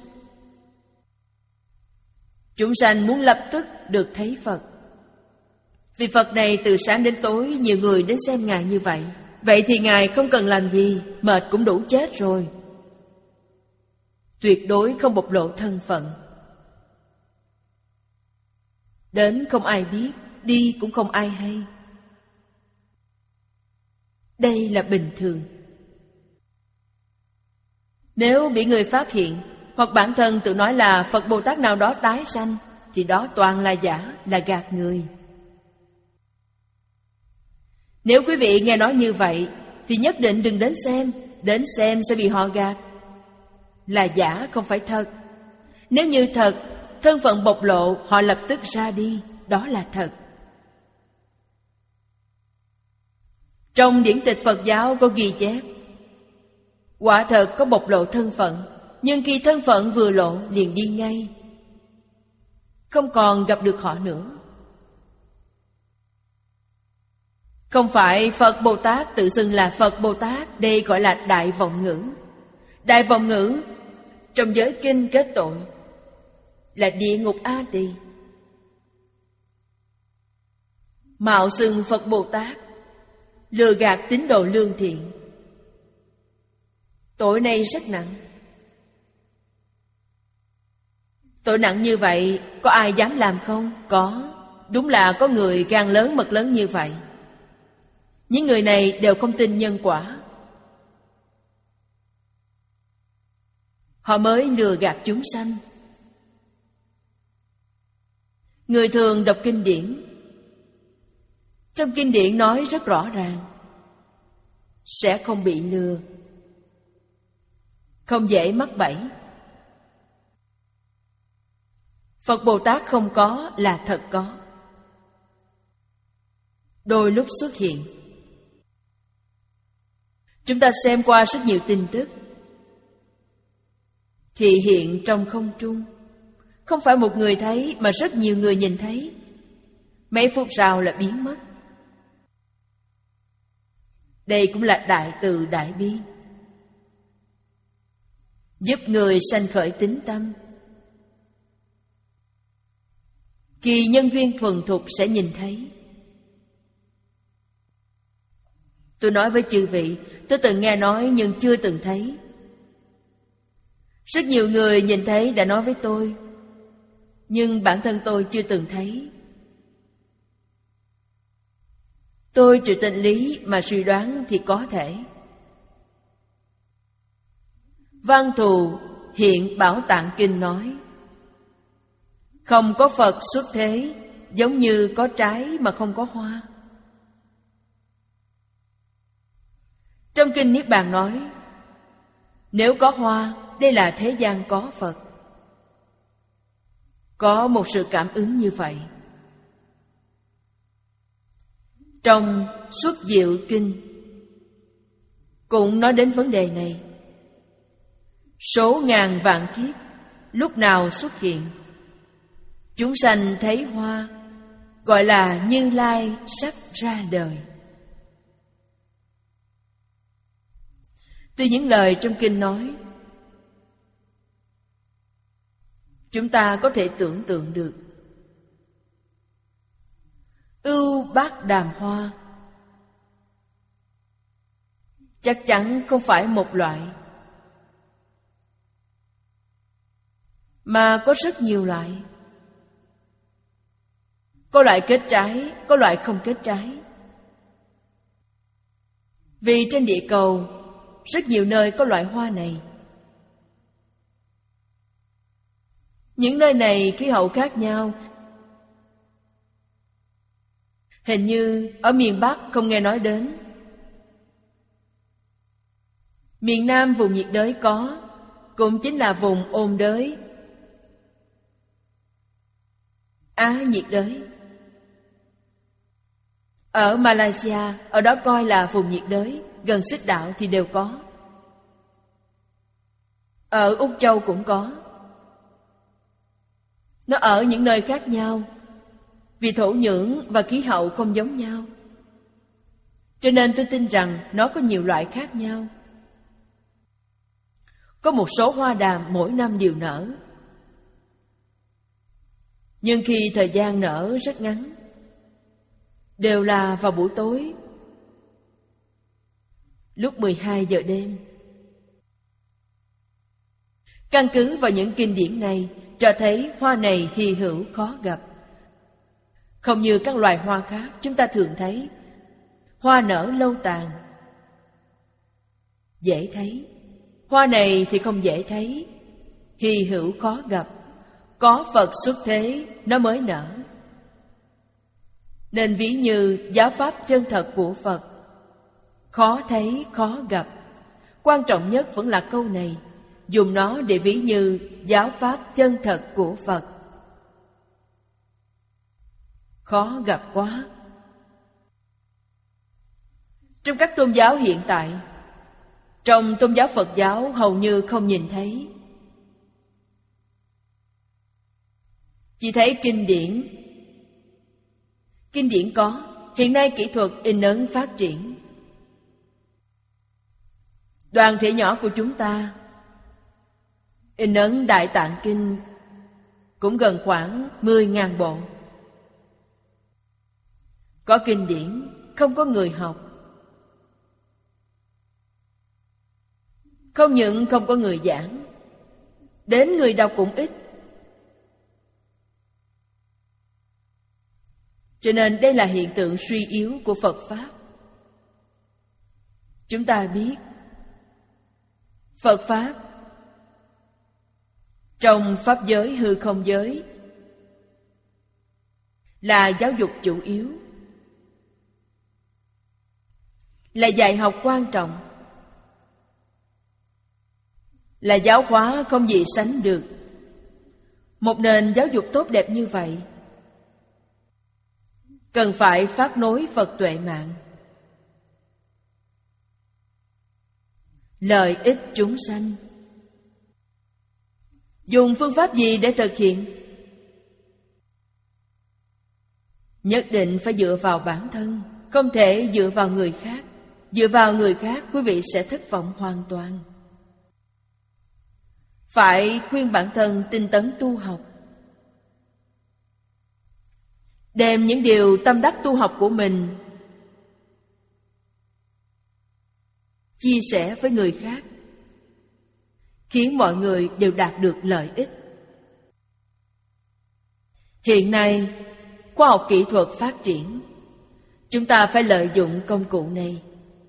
S2: Chúng sanh muốn lập tức được thấy Phật. Vì Phật này từ sáng đến tối nhiều người đến xem Ngài như vậy. Vậy thì Ngài không cần làm gì, mệt cũng đủ chết rồi. Tuyệt đối không bộc lộ thân phận. Đến không ai biết, đi cũng không ai hay. Đây là bình thường. Nếu bị người phát hiện, hoặc bản thân tự nói là Phật Bồ Tát nào đó tái sanh, thì đó toàn là giả, là gạt người. Nếu quý vị nghe nói như vậy thì nhất định đừng đến xem. Đến xem sẽ bị họ gạt. Là giả không phải thật. Nếu như thật, thân phận bộc lộ, họ lập tức ra đi. Đó là thật. Trong điển tịch Phật giáo có ghi chép, quả thật có bộc lộ thân phận, nhưng khi thân phận vừa lộ liền đi ngay, không còn gặp được họ nữa. Không phải Phật Bồ Tát tự xưng là Phật Bồ Tát, đây gọi là đại vọng ngữ. Đại vọng ngữ trong giới kinh kết tội là địa ngục A Tỳ. Mạo xưng Phật Bồ Tát, lừa gạt tín đồ lương thiện, tội này rất nặng. Tội nặng như vậy có ai dám làm không? Có. Đúng là có người gan lớn mật lớn như vậy. Những người này đều không tin nhân quả. Họ mới lừa gạt chúng sanh. Người thường đọc kinh điển, trong kinh điển nói rất rõ ràng, sẽ không bị lừa, không dễ mắc bẫy. Phật Bồ Tát không có là thật có. Đôi lúc xuất hiện. Chúng ta xem qua rất nhiều tin tức, thì hiện trong không trung. Không phải một người thấy mà rất nhiều người nhìn thấy. Mấy phút sau là biến mất. Đây cũng là đại từ đại bi, giúp người sanh khởi tín tâm. Kỳ nhân duyên thuần thục sẽ nhìn thấy. Tôi nói với chư vị, tôi từng nghe nói nhưng chưa từng thấy. Rất nhiều người nhìn thấy đã nói với tôi, nhưng bản thân tôi chưa từng thấy. Tôi trừ tịnh lý mà suy đoán thì có thể. Văn Thù Hiện Bảo Tạng Kinh nói, không có Phật xuất thế, giống như có trái mà không có hoa. Trong Kinh Niết Bàn nói, nếu có hoa, đây là thế gian có Phật. Có một sự cảm ứng như vậy. Trong Xuất Diệu Kinh cũng nói đến vấn đề này. Số ngàn vạn kiếp lúc nào xuất hiện, chúng sanh thấy hoa, gọi là Như Lai sắp ra đời. Từ những lời trong kinh nói, chúng ta có thể tưởng tượng được. Ưu bát đàm hoa chắc chắn không phải một loại, mà có rất nhiều loại. Có loại kết trái, có loại không kết trái. Vì trên địa cầu rất nhiều nơi có loại hoa này. Những nơi này khí hậu khác nhau. Hình như ở miền Bắc không nghe nói đến. Miền Nam vùng nhiệt đới có, cũng chính là vùng ôn đới, Á nhiệt đới. Ở Malaysia, ở đó coi là vùng nhiệt đới, gần Xích Đạo thì đều có. Ở Úc Châu cũng có. Nó ở những nơi khác nhau, vì thổ nhưỡng và khí hậu không giống nhau. Cho nên tôi tin rằng nó có nhiều loại khác nhau. Có một số hoa đàm mỗi năm đều nở, nhưng khi thời gian nở rất ngắn, đều là vào buổi tối, lúc mười hai giờ đêm. Căn cứ vào những kinh điển này, cho thấy hoa này hy hữu khó gặp. Không như các loài hoa khác chúng ta thường thấy, hoa nở lâu tàn, dễ thấy. Hoa này thì không dễ thấy, hy hữu khó gặp. Có Phật xuất thế nó mới nở. Nên ví như giáo pháp chân thật của Phật, khó thấy khó gặp. Quan trọng nhất vẫn là câu này, dùng nó để ví như giáo pháp chân thật của Phật. Khó gặp quá. Trong các tôn giáo hiện tại, trong tôn giáo Phật giáo hầu như không nhìn thấy. Chỉ thấy kinh điển. Kinh điển có, hiện nay kỹ thuật in ấn phát triển. Đoàn thể nhỏ của chúng ta in ấn Đại Tạng Kinh cũng gần khoảng mười nghìn bộ. Có kinh điển, không có người học. Không những không có người giảng, đến người đọc cũng ít. Cho nên đây là hiện tượng suy yếu của Phật Pháp. Chúng ta biết Phật Pháp trong Pháp giới hư không giới là giáo dục chủ yếu, là dạy học quan trọng, là giáo hóa không gì sánh được. Một nền giáo dục tốt đẹp như vậy cần phải phát nối Phật tuệ mạng, lợi ích chúng sanh. Dùng phương pháp gì để thực hiện? Nhất định phải dựa vào bản thân, không thể dựa vào người khác. Dựa vào người khác, quý vị sẽ thất vọng hoàn toàn. Phải khuyên bản thân tinh tấn tu học, đem những điều tâm đắc tu học của mình chia sẻ với người khác, khiến mọi người đều đạt được lợi ích. Hiện nay, khoa học kỹ thuật phát triển, chúng ta phải lợi dụng công cụ này.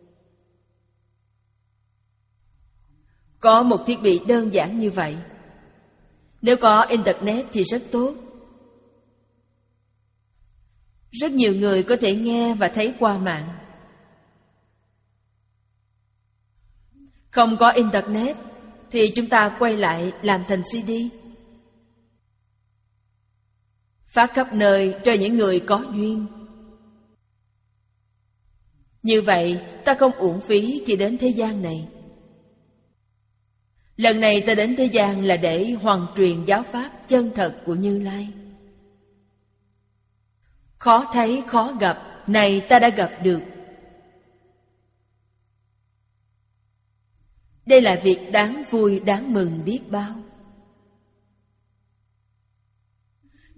S2: Có một thiết bị đơn giản như vậy, nếu có Internet thì rất tốt. Rất nhiều người có thể nghe và thấy qua mạng. Không có Internet thì chúng ta quay lại làm thành xê đê, phát khắp nơi cho những người có duyên. Như vậy ta không uổng phí khi đến thế gian này. Lần này ta đến thế gian là để hoàn truyền giáo pháp chân thật của Như Lai. Khó thấy khó gặp, này ta đã gặp được. Đây là việc đáng vui, đáng mừng biết bao.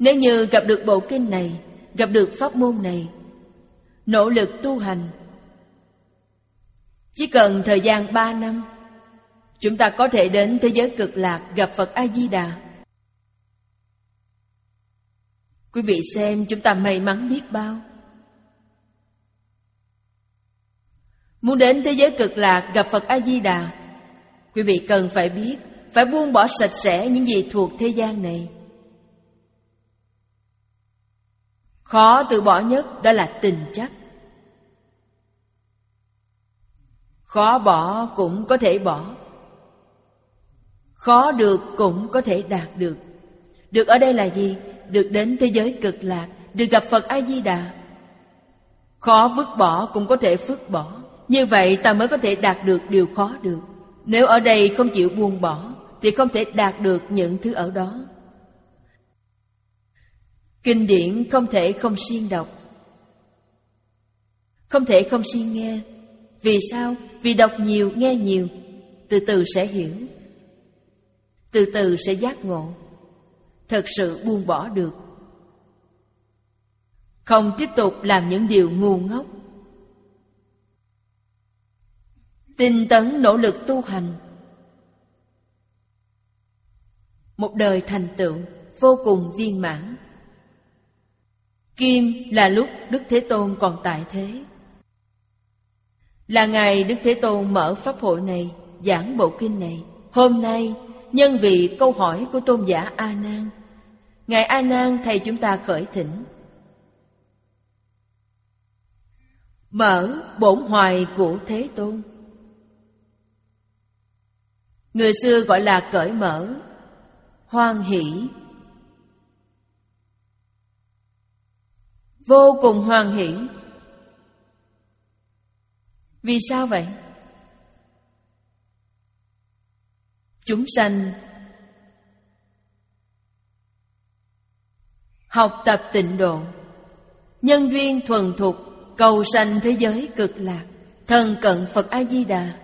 S2: Nếu như gặp được bộ kinh này, gặp được pháp môn này, nỗ lực tu hành, chỉ cần thời gian ba năm, chúng ta có thể đến thế giới cực lạc gặp Phật A-di-đà. Quý vị xem chúng ta may mắn biết bao. Muốn đến thế giới cực lạc gặp Phật A-di-đà, quý vị cần phải biết, phải buông bỏ sạch sẽ những gì thuộc thế gian này. Khó từ bỏ nhất đó là tình chấp. Khó bỏ cũng có thể bỏ, khó được cũng có thể đạt được. Được ở đây là gì? Được đến thế giới cực lạc, được gặp Phật A-di-đà. Khó vứt bỏ cũng có thể vứt bỏ. Như vậy ta mới có thể đạt được điều khó được. Nếu ở đây không chịu buông bỏ thì không thể đạt được những thứ ở đó. Kinh điển không thể không siêng đọc, không thể không siêng nghe. Vì sao? Vì đọc nhiều, nghe nhiều, từ từ sẽ hiểu, từ từ sẽ giác ngộ, thật sự buông bỏ được, không tiếp tục làm những điều ngu ngốc. Tinh tấn nỗ lực tu hành, một đời thành tựu vô cùng viên mãn. Kim là lúc Đức Thế Tôn còn tại thế, là ngày Đức Thế Tôn mở pháp hội này, giảng bộ kinh này. Hôm nay nhân vì câu hỏi của tôn giả A Nan, ngài A Nan thầy chúng ta khởi thỉnh, mở bổn hoài của Thế Tôn. Người xưa gọi là cởi mở, hoan hỷ, vô cùng hoan hỷ. Vì sao vậy? Chúng sanh học tập tịnh độ, nhân duyên thuần thục, cầu sanh thế giới cực lạc, thân cận Phật A-di-đà.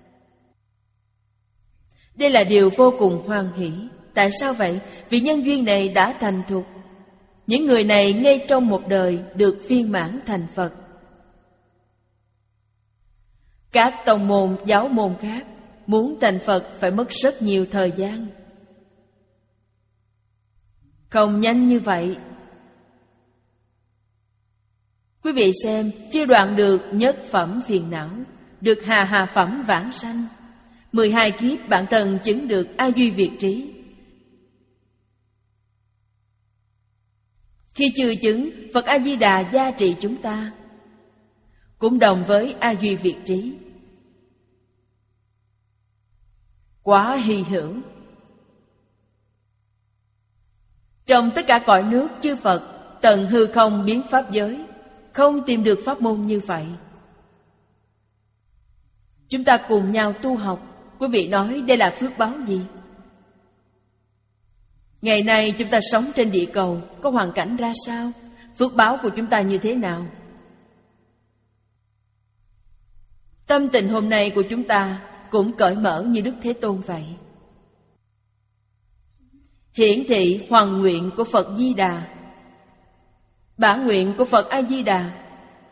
S2: Đây là điều vô cùng hoan hỷ. Tại sao vậy? Vì nhân duyên này đã thành thục. Những người này ngay trong một đời được viên mãn thành Phật. Các tông môn, giáo môn khác muốn thành Phật phải mất rất nhiều thời gian, không nhanh như vậy. Quý vị xem, chưa đoạn được nhất phẩm phiền não, được hà hà phẩm vãng sanh, mười hai kiếp bản thân chứng được A Duy Việt Trí. Khi chưa chứng, Phật A-di-đà gia trị chúng ta, cũng đồng với A Duy Việt Trí. Quá hy hữu. Trong tất cả cõi nước chư Phật, tận hư không biến pháp giới, không tìm được pháp môn như vậy. Chúng ta cùng nhau tu học. Quý vị nói đây là phước báo gì? Ngày nay chúng ta sống trên địa cầu có hoàn cảnh ra sao? Phước báo của chúng ta như thế nào? Tâm tình hôm nay của chúng ta cũng cởi mở như Đức Thế Tôn vậy. Hiển thị hoàn nguyện của Phật Di Đà, bản nguyện của Phật A Di Đà,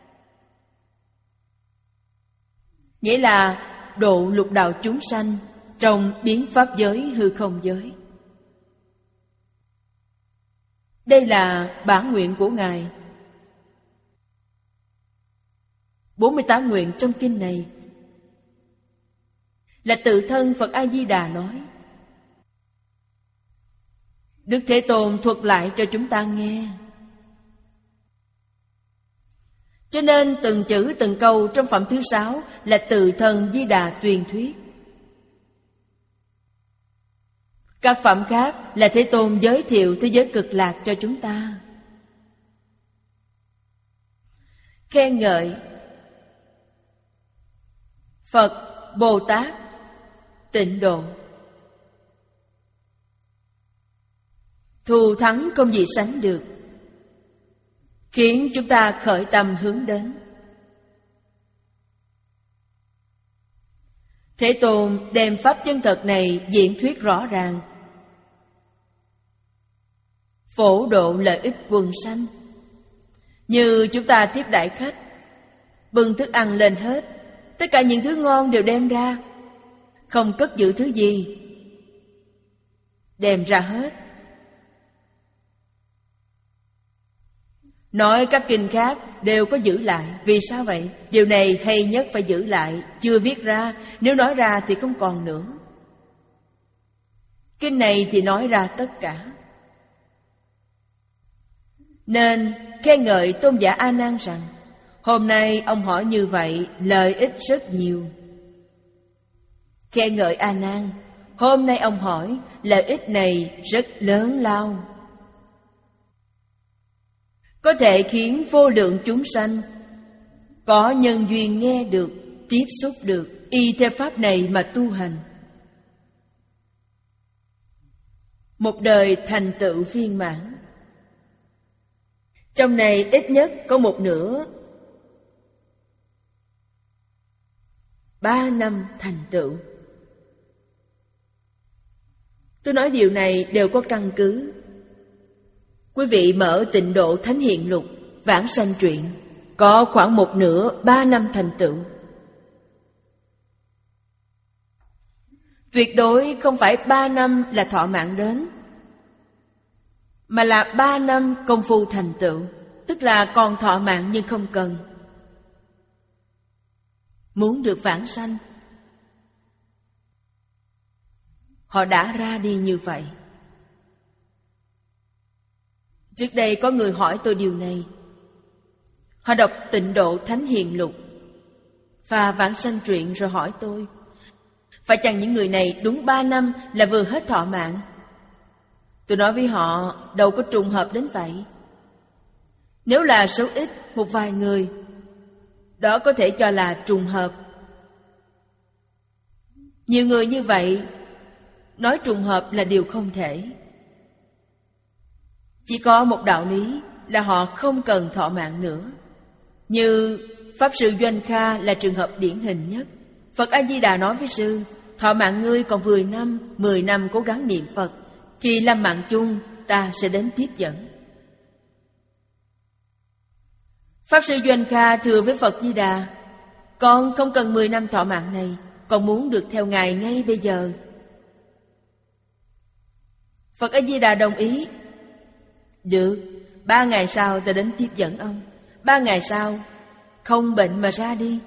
S2: nghĩa là độ lục đạo chúng sanh trong biến pháp giới hư không giới. Đây là bản nguyện của Ngài. bốn mươi tám nguyện trong kinh này là tự thân Phật A Di Đà nói. Đức Thế Tôn thuật lại cho chúng ta nghe. Cho nên từng chữ từng câu trong phẩm thứ sáu là từ thân Di Đà truyền thuyết. Các phẩm khác là Thế Tôn giới thiệu thế giới cực lạc cho chúng ta, khen ngợi Phật, Bồ Tát, tịnh độ, thù thắng không gì sánh được, khiến chúng ta khởi tâm hướng đến. Thế Tôn đem pháp chân thật này diễn thuyết rõ ràng. phổ độ lợi ích quần sanh. Như chúng ta tiếp đãi khách, bưng thức ăn lên hết, tất cả những thứ ngon đều đem ra, không cất giữ thứ gì, đem ra hết. Nói các kinh khác đều có giữ lại. Vì sao vậy? Điều này hay nhất phải giữ lại, chưa viết ra. Nếu nói ra thì không còn nữa. Kinh này thì nói ra tất cả. Nên khen ngợi tôn giả A Nan rằng, hôm nay ông hỏi như vậy, lợi ích rất nhiều. Khen ngợi A Nan, hôm nay ông hỏi, lợi ích này rất lớn lao, có thể khiến vô lượng chúng sanh có nhân duyên nghe được, tiếp xúc được, y theo pháp này mà tu hành, một đời thành tựu viên mãn. Trong này ít nhất có một nửa ba năm thành tựu. Tôi nói điều này đều có căn cứ. Quý vị mở Tịnh Độ Thánh Hiện Lục, Vãng Sanh Truyện, có khoảng một nửa ba năm thành tựu. Tuyệt đối không phải ba năm là thọ mạng đến, mà là ba năm công phu thành tựu, tức là còn thọ mạng nhưng không cần. Muốn được vãng sanh, họ đã ra đi như vậy. Trước đây có người hỏi tôi điều này. Họ đọc Tịnh Độ Thánh Hiện Lục và Vãng Sanh Truyện rồi hỏi tôi, phải chăng những người này đúng ba năm là vừa hết thọ mạng? Tôi nói với họ, đâu có trùng hợp đến vậy. Nếu là số ít, một vài người, đó có thể cho là trùng hợp. Nhiều người như vậy, nói trùng hợp là điều không thể. Chỉ có một đạo lý là họ không cần thọ mạng nữa. Như Pháp Sư Doanh Kha là trường hợp điển hình nhất. Phật A-di-đà nói với Sư, thọ mạng ngươi còn mười năm, mười năm cố gắng niệm Phật. Khi lâm mạng chung, ta sẽ đến tiếp dẫn. Pháp Sư Doanh Kha thưa với Phật Di Đà, con không cần mười năm thọ mạng này, con muốn được theo Ngài ngay bây giờ. Phật A-di-đà đồng ý. Được, ba ngày sau ta đến tiếp dẫn ông. Ba ngày sau, không bệnh mà ra đi.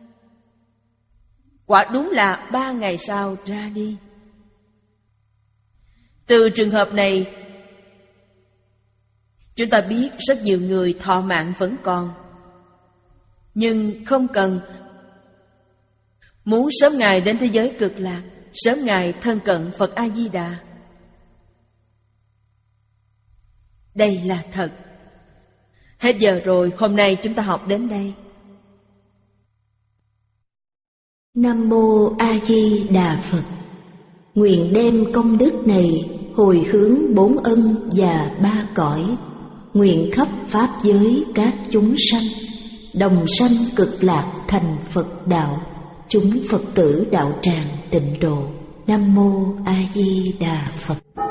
S2: Quả đúng là ba ngày sau ra đi. Từ trường hợp này, chúng ta biết rất nhiều người thọ mạng vẫn còn, nhưng không cần. Muốn sớm ngày đến thế giới cực lạc, sớm ngày thân cận Phật A-di-đà. Đây là thật. Hết giờ rồi, hôm nay chúng ta học đến đây.
S1: Nam Mô A Di Đà Phật. Nguyện đem công đức này hồi hướng bốn ân và ba cõi, nguyện khắp pháp giới các chúng sanh đồng sanh cực lạc thành Phật đạo, chúng Phật tử đạo tràng Tịnh Độ. Nam Mô A Di Đà Phật.